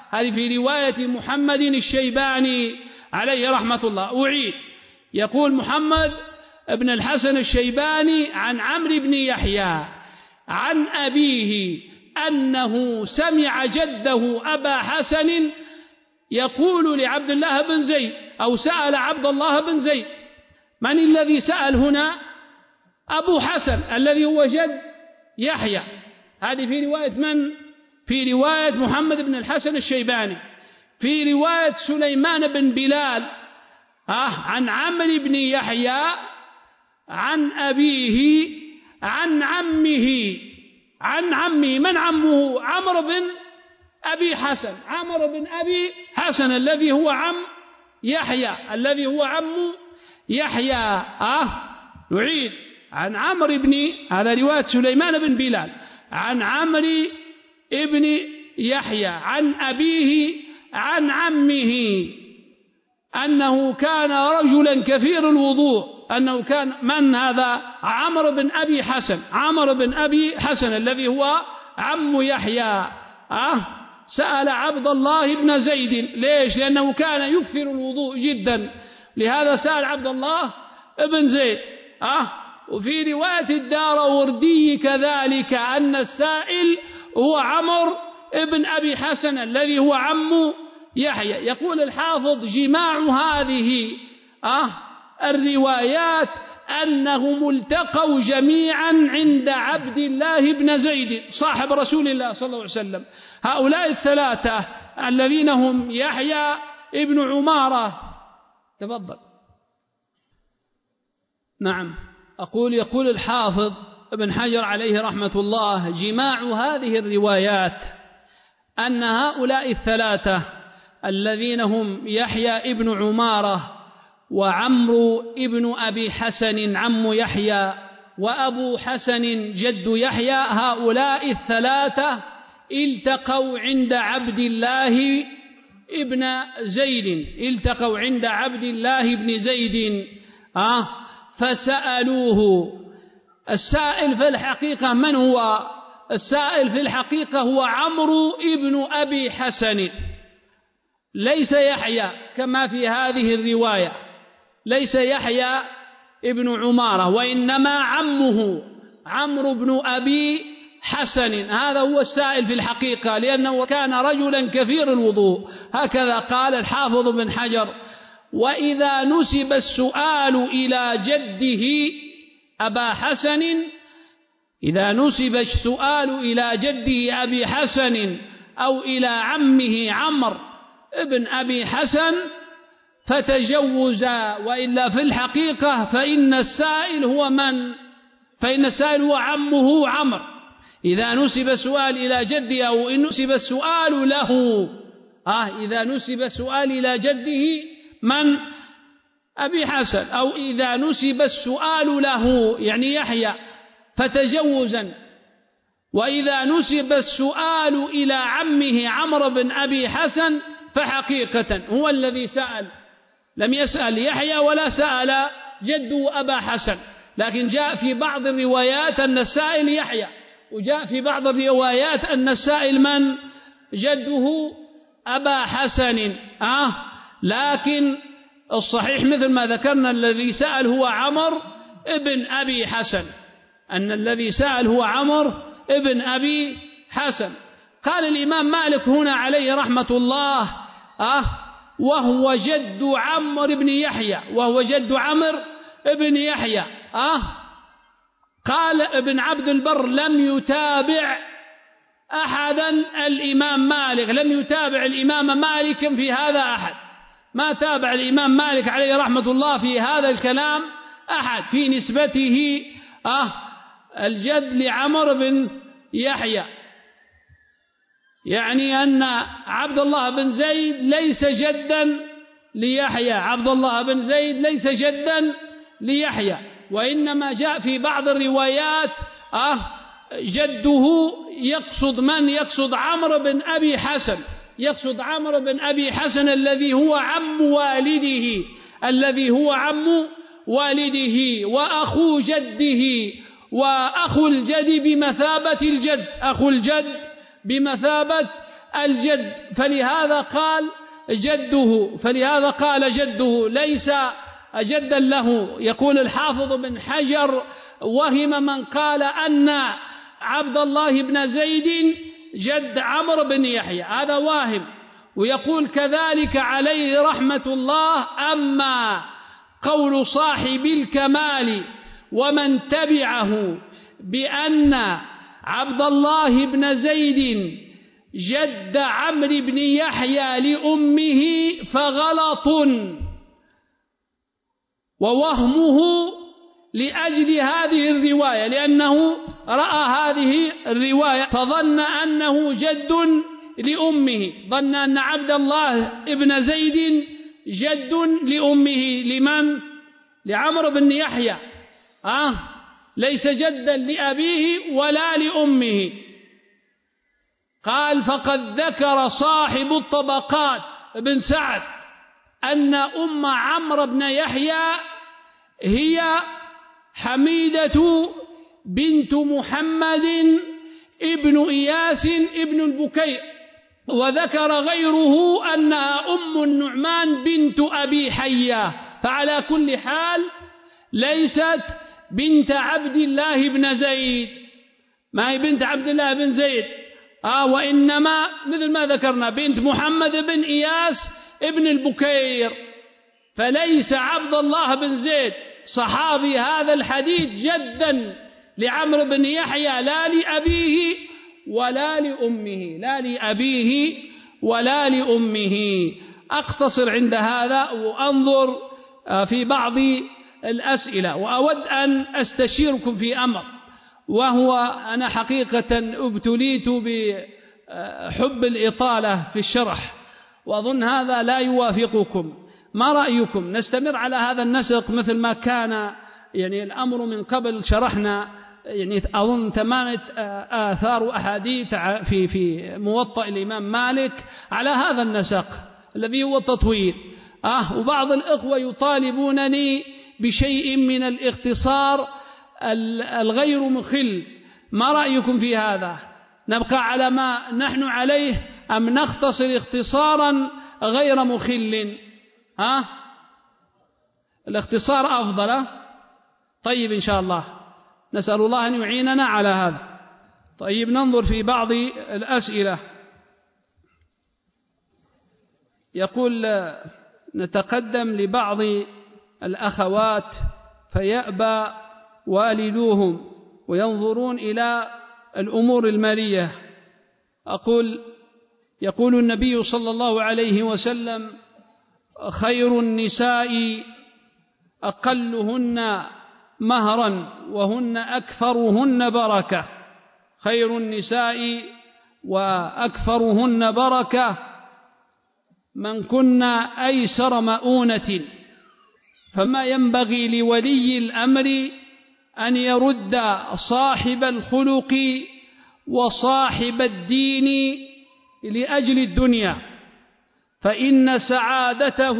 هذه في رواية محمد الشيباني عليه رحمة الله. أعيد، يقول محمد بن الحسن الشيباني عن عمرو بن يحيى عن أبيه أنه سمع جده أبا حسن يقول لعبد الله بن زيد، أو سأل عبد الله بن زيد. من الذي سأل هنا؟ أبو حسن الذي هو جد يحيى. هذه في رواية من؟ في رواية محمد بن الحسن الشيباني. في رواية سليمان بن بلال آه عن عمرو بن يحيى عن أبيه عن عمه عن عمه. من عمه؟ عمرو بن أبي حسن، عمرو بن أبي حسن الذي هو عم يحيى، الذي هو عم يحيى. آه نعيد، عن عمرو بن، على رواية سليمان بن بلال عن عمرو ابن يحيى عن أبيه عن عمه أنه كان رجلا كثير الوضوء. أنه كان من هذا؟ عمرو بن أبي حسن، عمرو بن أبي حسن الذي هو عم يحيى. أه سأل عبد الله بن زيد. ليش؟ لأنه كان يكثر الوضوء جدا، لهذا سأل عبد الله بن زيد. أه وفي رواية الداروردي كذلك أن السائل هو عمرو بن أبي حسن الذي هو عم يحيى. يقول الحافظ جماع هذه أه الروايات أنهم التقوا جميعا عند عبد الله بن زيد صاحب رسول الله صلى الله عليه وسلم. هؤلاء الثلاثة الذين هم يحيى ابن عمارة. تفضل. نعم، أقول يقول الحافظ ابن حجر عليه رحمة الله جماع هذه الروايات أن هؤلاء الثلاثة الذين هم يحيى ابن عمارة وعمرو ابن أبي حسن عم يحيى وأبو حسن جد يحيى، هؤلاء الثلاثة التقوا عند عبد الله ابن زيد، التقوا عند عبد الله بن زيد آه فسألوه. السائل في الحقيقة من هو؟ السائل في الحقيقة هو عمرو ابن أبي حسن، ليس يحيى كما في هذه الرواية، ليس يحيى ابن عمارة، وإنما عمه عمرو بن أبي حسن. هذا هو السائل في الحقيقة، لأنه كان رجلا كثير الوضوء. هكذا قال الحافظ بن حجر. وإذا نسب السؤال إلى جده أبا حسن، إذا نسب السؤال إلى جده أبي حسن أو إلى عمه عمرو ابن أبي حسن فتجوزا، وإلا في الحقيقة فإن السائل هو من؟ فإن السائل هو عمه عمرو. إذا نسب السؤال إلى جده أو إن نسب السؤال له آه إذا نسب السؤال إلى جده من؟ أبي حسن، أو إذا نسب السؤال له يعني يحيى فتجوزا، وإذا نسب السؤال إلى عمه عمرو بن أبي حسن فحقيقة هو الذي سأل، لم يسأل يحيى ولا سأل جده أبا حسن. لكن جاء في بعض الروايات أن السائل يحيى، وجاء في بعض الروايات أن السائل من؟ جده أبا حسن. آه لكن الصحيح مثل ما ذكرنا الذي سأل هو عمرو ابن أبي حسن، أن الذي سأل هو عمرو ابن أبي حسن. قال الإمام مالك هنا عليه رحمة الله آه وهو جد عمرو بن يحيى، وهو جد عمرو ابن يحيى. آه قال ابن عبد البر لم يتابع أحدا الإمام مالك، لم يتابع الإمام مالك في هذا أحد، ما تابع الإمام مالك عليه رحمة الله في هذا الكلام أحد في نسبته آه الجد لعمرو بن يحيى. يعني أن عبد الله بن زيد ليس جدا ليحيى، عبد الله بن زيد ليس جدا ليحيى، وإنما جاء في بعض الروايات آه جده يقصد من؟ يقصد عمرو بن أبي حسن، يقصد عمرو بن أبي حسن الذي هو عم والده، الذي هو عم والده وأخو جده، وأخو الجد بمثابة الجد، أخو الجد بمثابة الجد، فلهذا قال جده فلهذا قال جده ليس جدا له. يقول الحافظ بن حجر: وهم من قال أن عبد الله بن زيد جد عمرو بن يحيى، هذا واهم. ويقول كذلك عليه رحمة الله: أما قول صاحب الكمال ومن تبعه بأن عبد الله بن زيد جد عمرو بن يحيى لأمه فغلط ووهمه لأجل هذه الرواية، لأنه رأى هذه الرواية فظن أنه جد لأمه، ظن أن عبد الله بن زيد جد لأمه. لمن؟ لعمرو بن يحيى، آه ليس جدا لأبيه ولا لأمه. قال: فقد ذكر صاحب الطبقات ابن سعد أن أم عمرو بن يحيى هي حميدة بنت محمد ابن إياس ابن البكير، وذكر غيره أنها أم النعمان بنت أبي حية. فعلى كل حال ليست بنت عبد الله بن زيد، ما هي بنت عبد الله بن زيد، آه وإنما مثل ما ذكرنا بنت محمد بن إياس ابن البكير. فليس عبد الله بن زيد صحابي هذا الحديث جدا لعمرو بن يحيى لا لأبيه ولا لأمه، لا لأبيه ولا لأمه. أقتصر عند هذا وأنظر في بعض الأسئلة، وأود أن أستشيركم في أمر، وهو أنا حقيقة ابتليت بحب الإطالة في الشرح، وأظن هذا لا يوافقكم. ما رأيكم نستمر على هذا النسق مثل ما كان يعني الأمر من قبل؟ شرحنا يعني أظن ثمانية آثار وأحاديث في في موطأ الإمام مالك على هذا النسق الذي هو التطويل. آه وبعض الإخوة يطالبونني بشيء من الاختصار الغير مخل. ما رأيكم في هذا؟ نبقى على ما نحن عليه أم نختصر اختصارا غير مخل؟ ها؟ الاختصار أفضل. طيب إن شاء الله نسأل الله أن يعيننا على هذا. طيب ننظر في بعض الأسئلة. يقول: نتقدم لبعض الأخوات فيأبى والدوهم وينظرون إلى الأمور المالية. أقول: يقول النبي صلى الله عليه وسلم: خير النساء أقلهن مهرا وهن أكثرهن بركة. خير النساء وأكثرهن بركة من كنا أيسر مؤونة. فما ينبغي لولي الأمر أن يرد صاحب الخلق وصاحب الدين لأجل الدنيا، فإن سعادته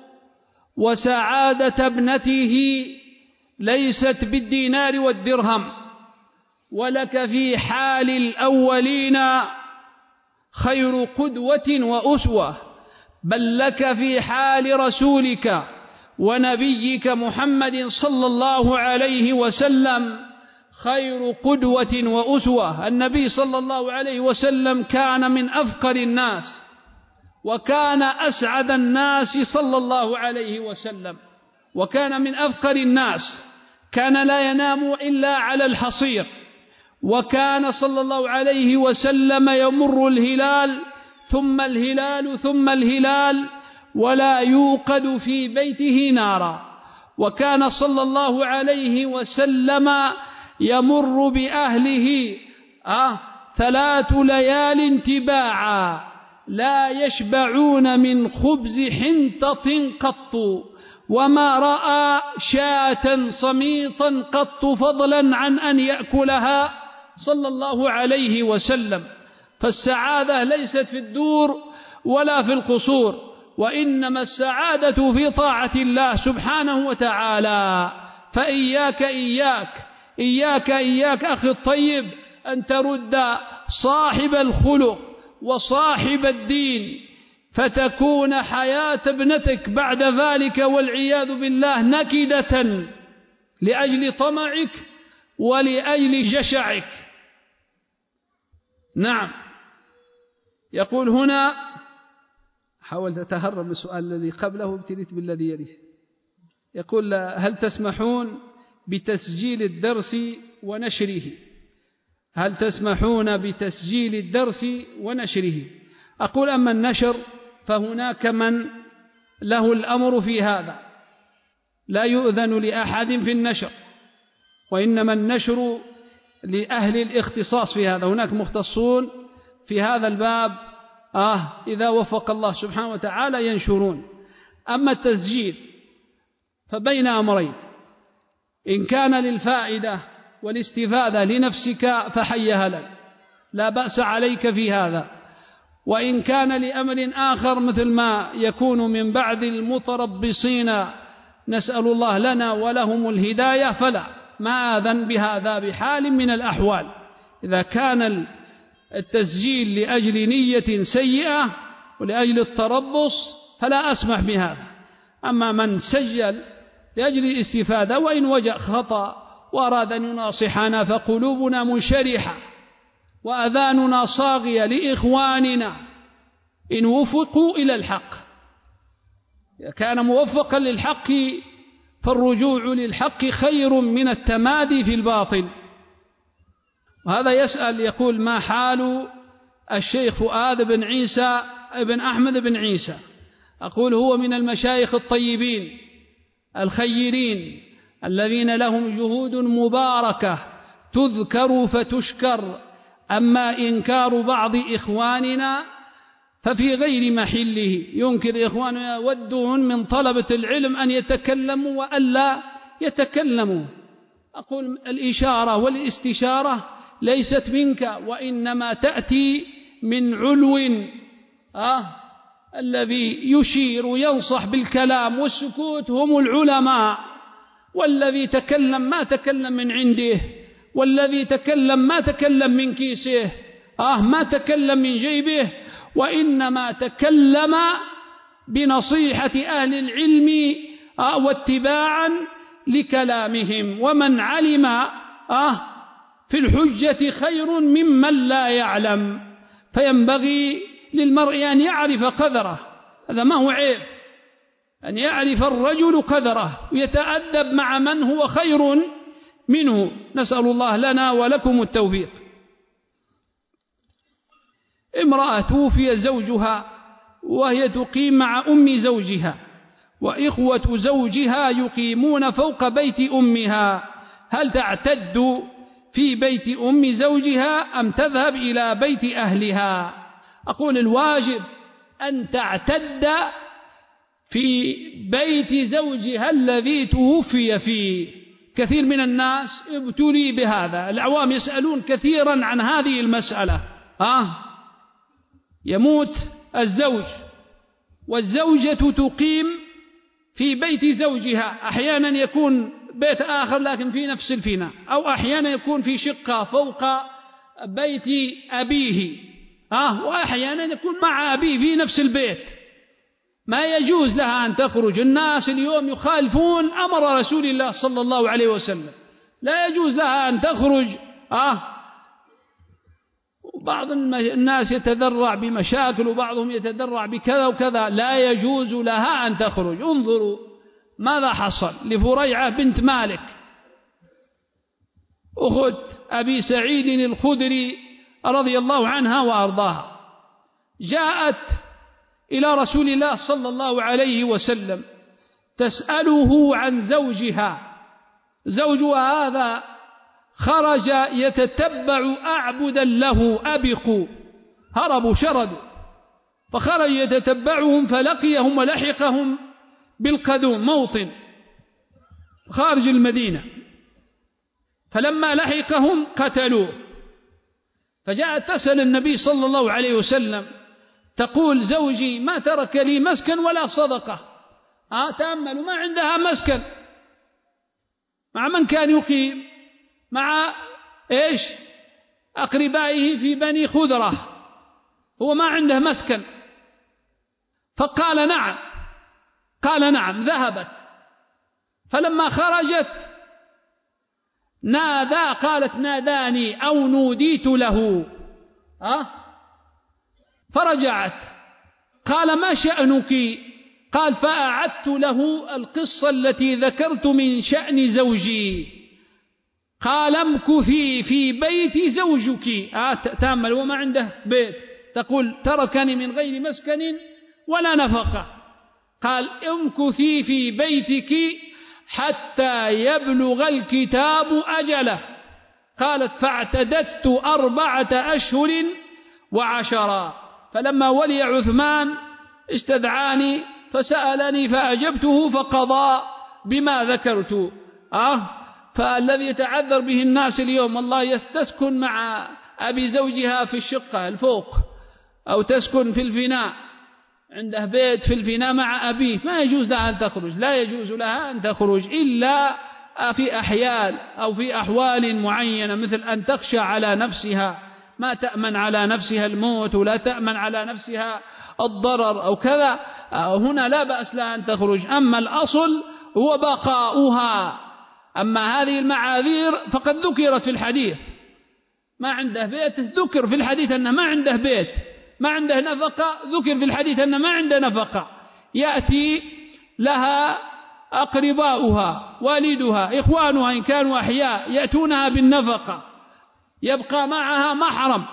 وسعادة ابنته ليست بالدينار والدرهم. ولك في حال الأولين خير قدوة وأسوة، بل لك في حال رسولك ونبيك محمد صلى الله عليه وسلم خير قدوة وأسوة. النبي صلى الله عليه وسلم كان من أفقر الناس وكان أسعد الناس صلى الله عليه وسلم، وكان من أفقر الناس، كان لا ينام إلا على الحصير، وكان صلى الله عليه وسلم يمر الهلال ثم الهلال ثم الهلال ولا يوقد في بيته نارا، وكان صلى الله عليه وسلم يمر بأهله آه ثلاث ليال تباعا لا يشبعون من خبز حنطة قط، وما رأى شاة صميطا قط فضلا عن أن يأكلها صلى الله عليه وسلم. فالسعادة ليست في الدور ولا في القصور، وإنما السعادة في طاعة الله سبحانه وتعالى. فإياك إياك إياك إياك أخي الطيب أن ترد صاحب الخلق وصاحب الدين، فتكون حياة ابنتك بعد ذلك والعياذ بالله نكدة لأجل طمعك ولأجل جشعك. نعم. يقول هنا، حاولت أتهرب من السؤال الذي قبله ابتليت بالذي يليه. يقول هل تسمحون بتسجيل الدرس ونشره؟ هل تسمحون بتسجيل الدرس ونشره؟ أقول أما النشر فهناك من له الأمر في هذا، لا يؤذن لأحد في النشر، وإنما النشر لأهل الاختصاص في هذا، هناك مختصون في هذا الباب آه إذا وفق الله سبحانه وتعالى ينشرون. أما التسجيل فبين أمرين، إن كان للفائدة والاستفادة لنفسك فحيها لك، لا بأس عليك في هذا، وإن كان لأمر آخر مثل ما يكون من بعد المتربصين نسأل الله لنا ولهم الهداية فلا، ما آذن بهذا بحال من الأحوال. إذا كان التسجيل لأجل نية سيئة ولأجل التربص فلا أسمح بهذا. أما من سجل لأجل الاستفادة وإن وجد خطأ وأراد أن يناصحنا فقلوبنا منشرحة وأذاننا صاغية لإخواننا إن وفقوا إلى الحق. إذا كان موفقا للحق فالرجوع للحق خير من التمادي في الباطل. وهذا يسأل يقول ما حال الشيخ فؤاد بن عيسى بن أحمد بن عيسى؟ أقول هو من المشايخ الطيبين الخيرين الذين لهم جهود مباركة تذكر فتشكر. أما إنكار بعض إخواننا ففي غير محله، ينكر إخواننا يودون من طلبة العلم أن يتكلموا وألا يتكلموا. أقول الإشارة والاستشارة ليست منك، وإنما تأتي من علو آه الذي يشير وينصح بالكلام، والسكوت هم العلماء. والذي تكلم ما تكلم من عنده، والذي تكلم ما تكلم من كيسه آه ما تكلم من جيبه، وإنما تكلم بنصيحة أهل العلم آه واتباعا لكلامهم. ومن علم آه في الحجة خير ممن لا يعلم، فينبغي للمرء أن يعرف قدره. هذا ما هو عيب، أن يعرف الرجل قدره ويتأدب مع من هو خير منه. نسأل الله لنا ولكم التوفيق. امرأة توفي زوجها وهي تقيم مع أم زوجها، وإخوة زوجها يقيمون فوق بيت أمها، هل تعتد في بيت أم زوجها أم تذهب إلى بيت أهلها؟ أقول الواجب أن تعتد في بيت زوجها الذي توفي فيه. كثير من الناس ابتلي بهذا، العوام يسألون كثيرا عن هذه المسألة. آه يموت الزوج والزوجة تقيم في بيت زوجها، أحيانا يكون بيت آخر لكن في نفس الفناء، أو أحيانا يكون في شقة فوق بيت أبيه آه وأحيانا يكون مع أبيه في نفس البيت. ما يجوز لها أن تخرج. الناس اليوم يخالفون أمر رسول الله صلى الله عليه وسلم، لا يجوز لها أن تخرج. آه بعض الناس يتذرع بمشاكل وبعضهم يتذرع بكذا وكذا، لا يجوز لها أن تخرج. انظروا ماذا حصل لفريعة بنت مالك أخت أبي سعيد الخدري رضي الله عنها وأرضاها. جاءت إلى رسول الله صلى الله عليه وسلم تسأله عن زوجها. زوجها هذا خرج يتتبع أعبدا له أبقوا، هربوا شردوا، فخرج يتتبعهم فلقيهم ولحقهم بالقدوم موطن خارج المدينة، فلما لحقهم قتلوه. فجاءت تسأل النبي صلى الله عليه وسلم تقول زوجي ما ترك لي مسكن ولا صدقة. آه تأملوا، ما عندها مسكن، مع من كان يقيم؟ مع إيش؟ أقربائه في بني خدرة. هو ما عنده مسكن. فقال نعم، قال نعم. ذهبت، فلما خرجت نادى، قالت ناداني أو نوديت له. أه؟ فرجعت، قال ما شأنك؟ قال فأعدت له القصة التي ذكرت من شأن زوجي. قال امكثي في بيت زوجك. آه تأمل، وما عنده بيت، تقول تركني من غير مسكن ولا نفقة. قال امكثي في بيتك حتى يبلغ الكتاب أجله. قالت فاعتددت أربعة أشهر وعشرا. فلما ولي عثمان استدعاني فسألني فأجبته فقضى بما ذكرت. أه فالذي يتعذر به الناس اليوم، الله يستسكن مع أبي زوجها في الشقة الفوق، أو تسكن في الفناء، عنده بيت في الفناء مع أبيه، ما يجوز لها أن تخرج، لا يجوز لها أن تخرج إلا في أحيال أو في أحوال معينة، مثل أن تخشى على نفسها، ما تأمن على نفسها الموت ولا تأمن على نفسها الضرر أو كذا، هنا لا بأس لها أن تخرج. أما الأصل هو بقاؤها. أما هذه المعاذير فقد ذكرت في الحديث، ما عنده بيت ذكر في الحديث أنه ما عنده بيت، ما عنده نفقة ذكر في الحديث أنه ما عنده نفقة، يأتي لها أقرباؤها والدها إخوانها إن كانوا أحياء يأتونها بالنفقة، يبقى معها محرم،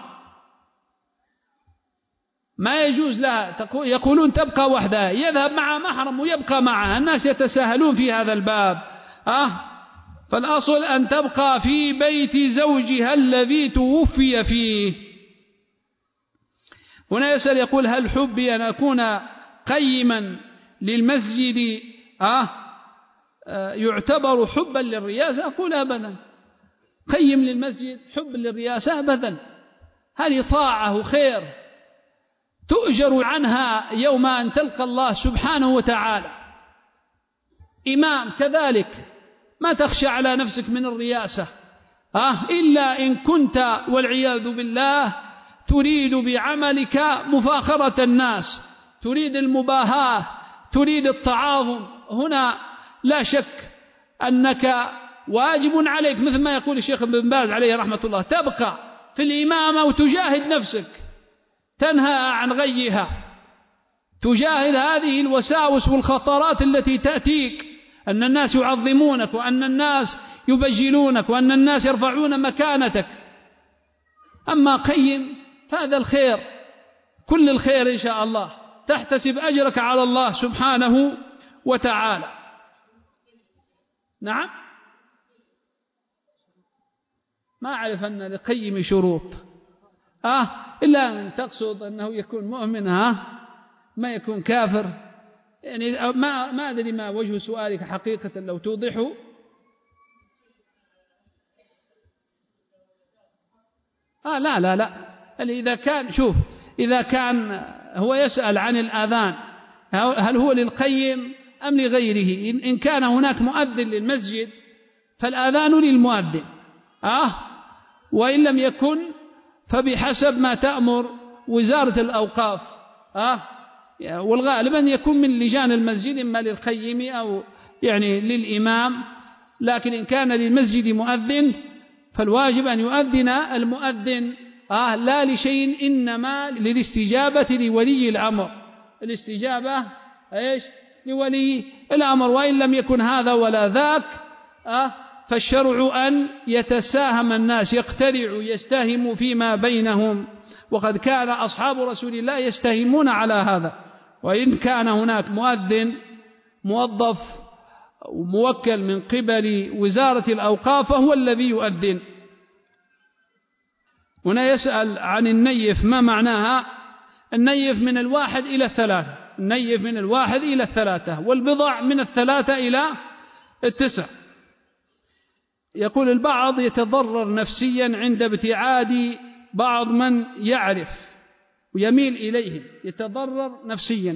ما يجوز لها، يقولون تبقى وحدها، يذهب مع محرم ويبقى معها. الناس يتساهلون في هذا الباب. أه فالأصل أن تبقى في بيت زوجها الذي توفي فيه. هنا يسأل يقول هل حبي أن أكون قيما للمسجد أه يعتبر حبا للرياسة؟ أقول أبدا. قيم للمسجد حب للرياسة أبدا، هذه طاعة وخير تؤجر عنها يوم أن تلقى الله سبحانه وتعالى. إمام كذلك ما تخشى على نفسك من الرياسة أه إلا إن كنت والعياذ بالله تريد بعملك مفاخرة الناس، تريد المباهاة، تريد التعاظم. هنا لا شك أنك واجب عليك، مثل ما يقول الشيخ ابن باز عليه رحمة الله، تبقى في الإمامة وتجاهد نفسك، تنهى عن غيها، تجاهد هذه الوساوس والخطرات التي تأتيك، أن الناس يعظمونك وأن الناس يبجلونك وأن الناس يرفعون مكانتك. أما قيم فهذا الخير، كل الخير إن شاء الله، تحتسب أجرك على الله سبحانه وتعالى. نعم، ما أعرف أن لقيم شروط آه إلا أن تقصد أنه يكون مؤمن ها ما يكون كافر، يعني ما ما أدري ما وجه سؤالك حقيقة، لو توضحه. آه لا لا لا إذا كان شوف إذا كان هو يسأل عن الآذان هل هو للقيم أم لغيره؟ إن كان هناك مؤذن للمسجد فالآذان للمؤذن آه وإن لم يكن فبحسب ما تأمر وزارة الأوقاف آه والغالب أن يكون من لجان المسجد إما للقيم أو يعني للإمام، لكن إن كان للمسجد مؤذن فالواجب أن يؤذن المؤذن آه لا لشيء، إنما للاستجابة لولي الأمر، الاستجابة إيش لولي الأمر. وإن لم يكن هذا ولا ذاك آه فالشرع أن يتساهم الناس، يقترعوا يستهموا فيما بينهم، وقد كان أصحاب رسول الله يستهمون على هذا. وإن كان هناك مؤذن موظف وموكل من قبل وزارة الأوقاف فهو الذي يؤذن. هنا يسأل عن النيف ما معناها؟ النيف من الواحد إلى الثلاثة، النيف من الواحد إلى الثلاثة، والبضع من الثلاثة إلى التسع. يقول البعض يتضرر نفسيا عند ابتعاد بعض من يعرف ويميل إليهم، يتضرر نفسيا.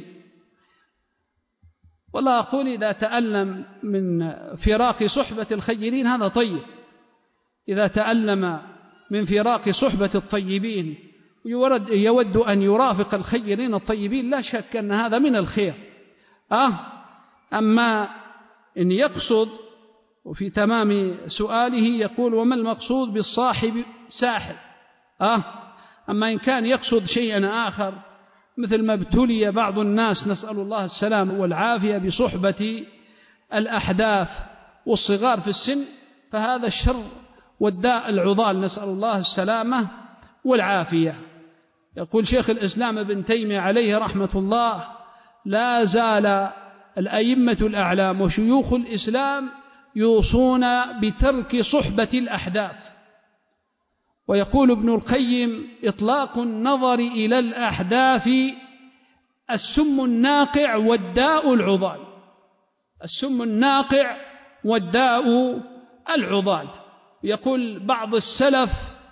والله أقول إذا تألم من فراق صحبة الخيرين هذا طيب، إذا تألم من فراق صحبة الطيبين يود أن يرافق الخيرين الطيبين، لا شك أن هذا من الخير. أه أما إن يقصد، وفي تمام سؤاله يقول وما المقصود بالصاحب ساحب؟ أه أما إن كان يقصد شيئا آخر مثل ما ابتلي بعض الناس نسأل الله السلام والعافية بصحبة الأحداث والصغار في السن، فهذا الشر والداء العضال نسأل الله السلامة والعافية. يقول شيخ الإسلام ابن تيمية عليه رحمة الله لا زال الأئمة الأعلام وشيوخ الإسلام يوصون بترك صحبة الأحداث. ويقول ابن القيم إطلاق النظر إلى الأحداث السم الناقع والداء العضال، السم الناقع والداء العضال. يقول بعض السلف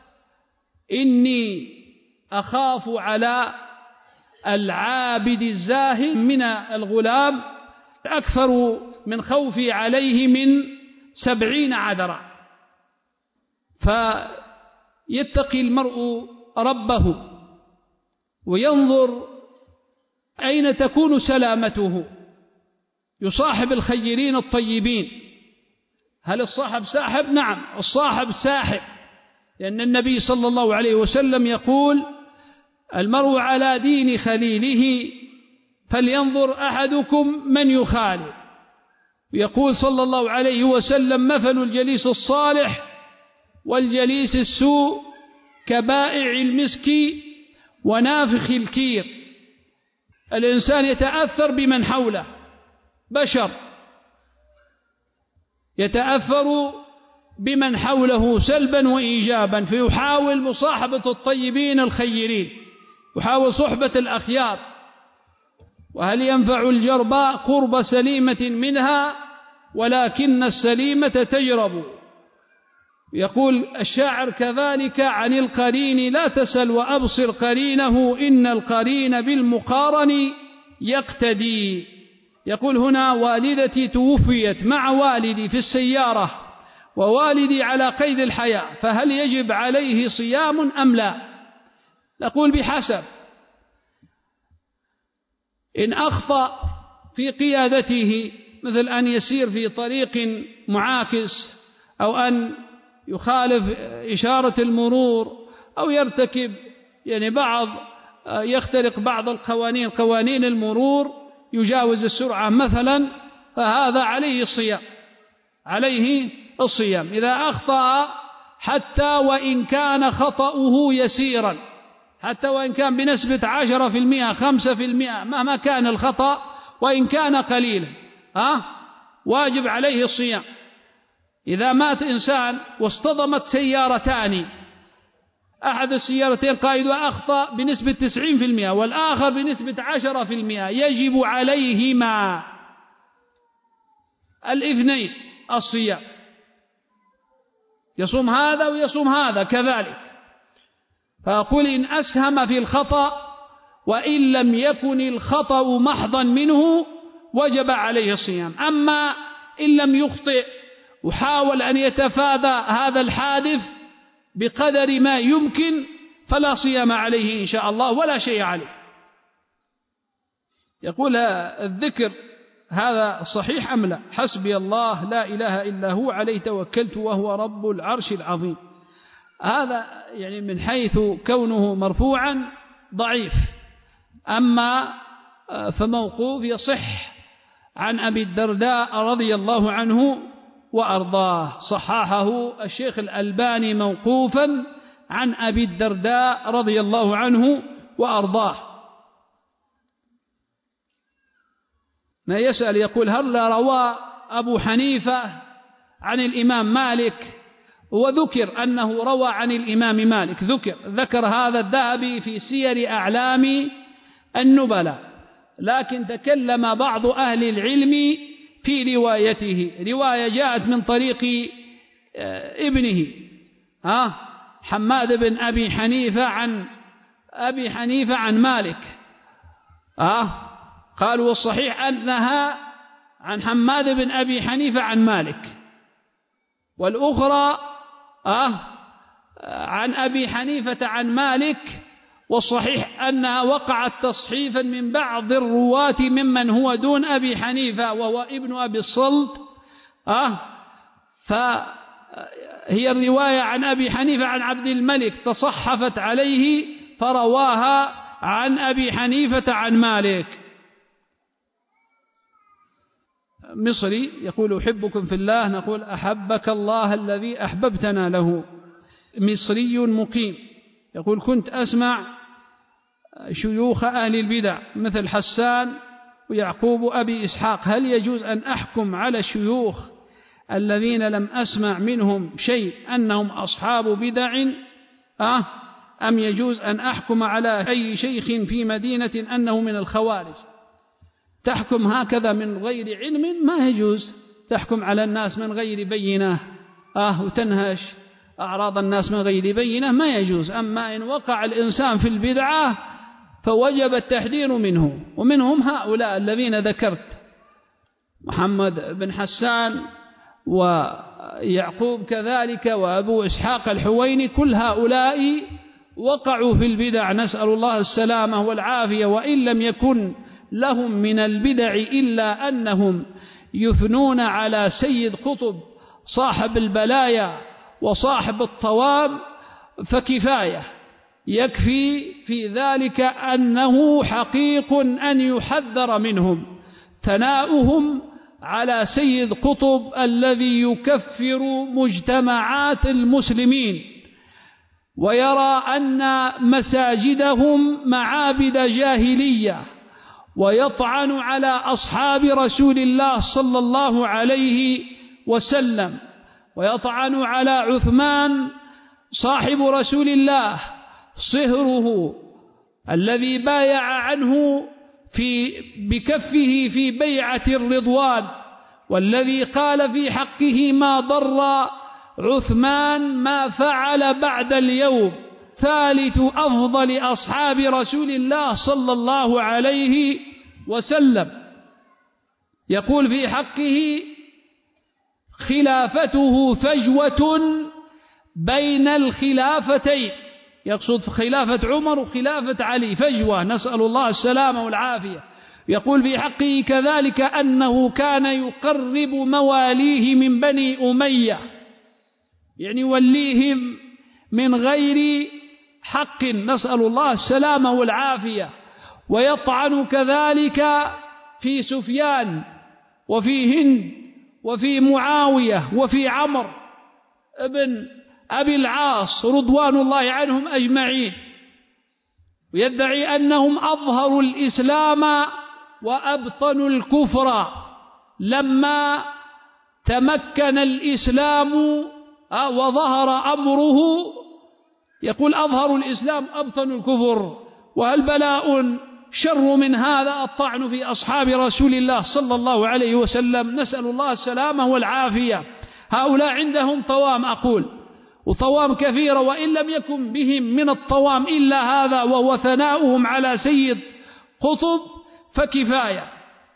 إني أخاف على العابد الزاهد من الغلام أكثر من خوفي عليه من سبعين عذرا. فيتقي المرء ربه وينظر أين تكون سلامته، يصاحب الخيرين الطيبين. هل الصاحب ساحب؟ نعم الصاحب ساحب، لأن النبي صلى الله عليه وسلم يقول المرء على دين خليله فلينظر أحدكم من يخالل. يقول صلى الله عليه وسلم مثل الجليس الصالح والجليس السوء كبائع المسك ونافخ الكير. الإنسان يتأثر بمن حوله، بشر يتأثر بمن حوله سلبا وإيجابا، فيحاول مصاحبة الطيبين الخيرين، يحاول صحبة الأخيار. وهل ينفع الجرباء قرب سليمة منها ولكن السليمة تجرب. يقول الشاعر كذلك عن القرين لا تسل وأبصر قرينه إن القرين بالمقارن يقتدي. يقول هنا والدتي توفيت مع والدي في السيارة ووالدي على قيد الحياة، فهل يجب عليه صيام أم لا؟ نقول بحسب. إن أخطأ في قيادته مثل أن يسير في طريق معاكس أو أن يخالف إشارة المرور أو يرتكب يعني بعض يخترق بعض القوانين قوانين المرور، يجاوز السرعة مثلا، فهذا عليه الصيام، عليه الصيام إذا أخطأ حتى وإن كان خطأه يسيرا، حتى وإن كان بنسبة عشرة في المئة خمسة في المئة مهما كان الخطأ وإن كان قليلا ها واجب عليه الصيام. إذا مات إنسان واصطدمت سيارتان، أحد السيارتين قائدها أخطأ بنسبة تسعين في المئة والآخر بنسبة عشرة في المئة، يجب عليهما الاثنين الصيام، يصوم هذا ويصوم هذا كذلك. فأقول إن أسهم في الخطأ وإن لم يكن الخطأ محضا منه وجب عليه الصيام. أما إن لم يخطئ وحاول أن يتفادى هذا الحادث بقدر ما يمكن فلا صيام عليه إن شاء الله ولا شيء عليه. يقول الذكر هذا صحيح أم لا؟ حسبي الله لا إله إلا هو عليه توكلت وهو رب العرش العظيم. هذا يعني من حيث كونه مرفوعا ضعيف، أما فموقوف يصح عن أبي الدرداء رضي الله عنه وأرضاه، صححه الشيخ الألباني موقوفا عن أبي الدرداء رضي الله عنه وأرضاه. ما يسأل يقول هل روى أبو حنيفة عن الإمام مالك؟ وذكر أنه روى عن الإمام مالك، ذكر ذكر هذا الذهبي في سير أعلام النبلاء، لكن تكلم بعض أهل العلم في روايته. رواية جاءت من طريق ابنه ها حماد بن أبي حنيفة عن أبي حنيفة عن مالك، ها قالوا والصحيح أنها عن حماد بن أبي حنيفة عن مالك، والأخرى آه عن أبي حنيفة عن مالك، والصحيح أنها وقعت تصحيفا من بعض الرواة ممن هو دون أبي حنيفة وهو ابن أبي الصلت أه فهي الرواية عن أبي حنيفة عن عبد الملك تصحفت عليه فرواها عن أبي حنيفة عن مالك. مصري يقول أحبكم في الله، نقول أحبك الله الذي أحببتنا له. مصري مقيم يقول كنت أسمع شيوخ أهل البدع مثل حسان ويعقوب أبي إسحاق، هل يجوز أن أحكم على الشيوخ الذين لم أسمع منهم شيء أنهم أصحاب بدع أه أم يجوز أن أحكم على أي شيخ في مدينة أنه من الخوارج؟ تحكم هكذا من غير علم ما يجوز، تحكم على الناس من غير بينة آه وتنهش أعراض الناس من غير بينة ما يجوز. أما إن وقع الإنسان في البدعة فوجب التحذير منه، ومنهم هؤلاء الذين ذكرت محمد بن حسان ويعقوب كذلك وأبو إسحاق الحويني، كل هؤلاء وقعوا في البدع، نسأل الله السلامة والعافية. وإن لم يكن لهم من البدع إلا أنهم يثنون على سيد قطب صاحب البلايا وصاحب الطوام فكفاية، يكفي في ذلك أنه حقيق أن يحذر منهم ثناؤهم على سيد قطب الذي يكفر مجتمعات المسلمين ويرى أن مساجدهم معابد جاهلية، ويطعن على أصحاب رسول الله صلى الله عليه وسلم، ويطعن على عثمان صاحب رسول الله صهره الذي بايع عنه في بكفه في بيعة الرضوان، والذي قال في حقه ما ضر عثمان ما فعل بعد اليوم، ثالث أفضل أصحاب رسول الله صلى الله عليه وسلم. يقول في حقه خلافته فجوة بين الخلافتين، يقصد خلافة عمر وخلافة علي فجوة، نسأل الله السلامة والعافية. يقول في حقه كذلك أنه كان يقرب مواليه من بني أمية، يعني يوليهم من غير حق، نسأل الله السلامة والعافية. ويطعن كذلك في سفيان وفي هند وفي معاوية وفي عمرو ابن أبي العاص رضوان الله عنهم أجمعين، ويدعي أنهم أظهروا الإسلام وأبطنوا الكفر لما تمكن الإسلام وظهر أمره. يقول أظهروا الإسلام أبطنوا الكفر، وهل بلاء شر من هذا الطعن في أصحاب رسول الله صلى الله عليه وسلم؟ نسأل الله السلامة والعافية. هؤلاء عندهم طوام أقول، وطوام كثيرة، وإن لم يكن بهم من الطوام إلا هذا وهو ثناؤهم على سيد قطب فكفاية.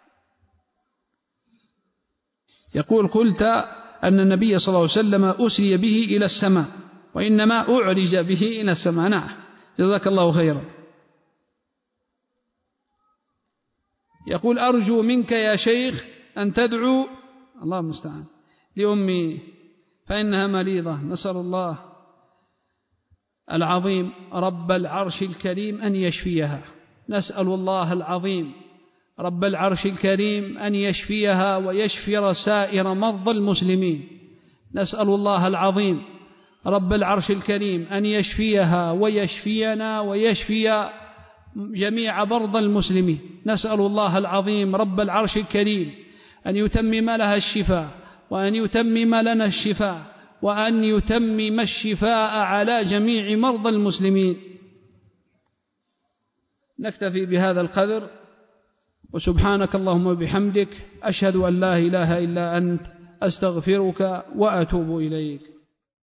يقول قلت أن النبي صلى الله عليه وسلم أسري به إلى السماء وإنما أعرج به إلى السماء. نعم جزاك الله خيرا. يقول أرجو منك يا شيخ أن تدعو الله المستعان لأمي فإنها مريضة، نسأل الله العظيم رب العرش الكريم أن يشفيها، نسأل الله العظيم رب العرش الكريم أن يشفيها ويشفي سائر مرضى المسلمين، نسأل الله العظيم رب العرش الكريم أن يشفيها ويشفينا ويشفي جميع مرضى المسلمين، نسأل الله العظيم رب العرش الكريم أن يتمم لها الشفاء وأن يتمم لنا الشفاء وأن يتمم الشفاء على جميع مرضى المسلمين. نكتفي بهذا القدر، وسبحانك اللهم وبحمدك أشهد أن لا إله إلا أنت أستغفرك وأتوب إليك.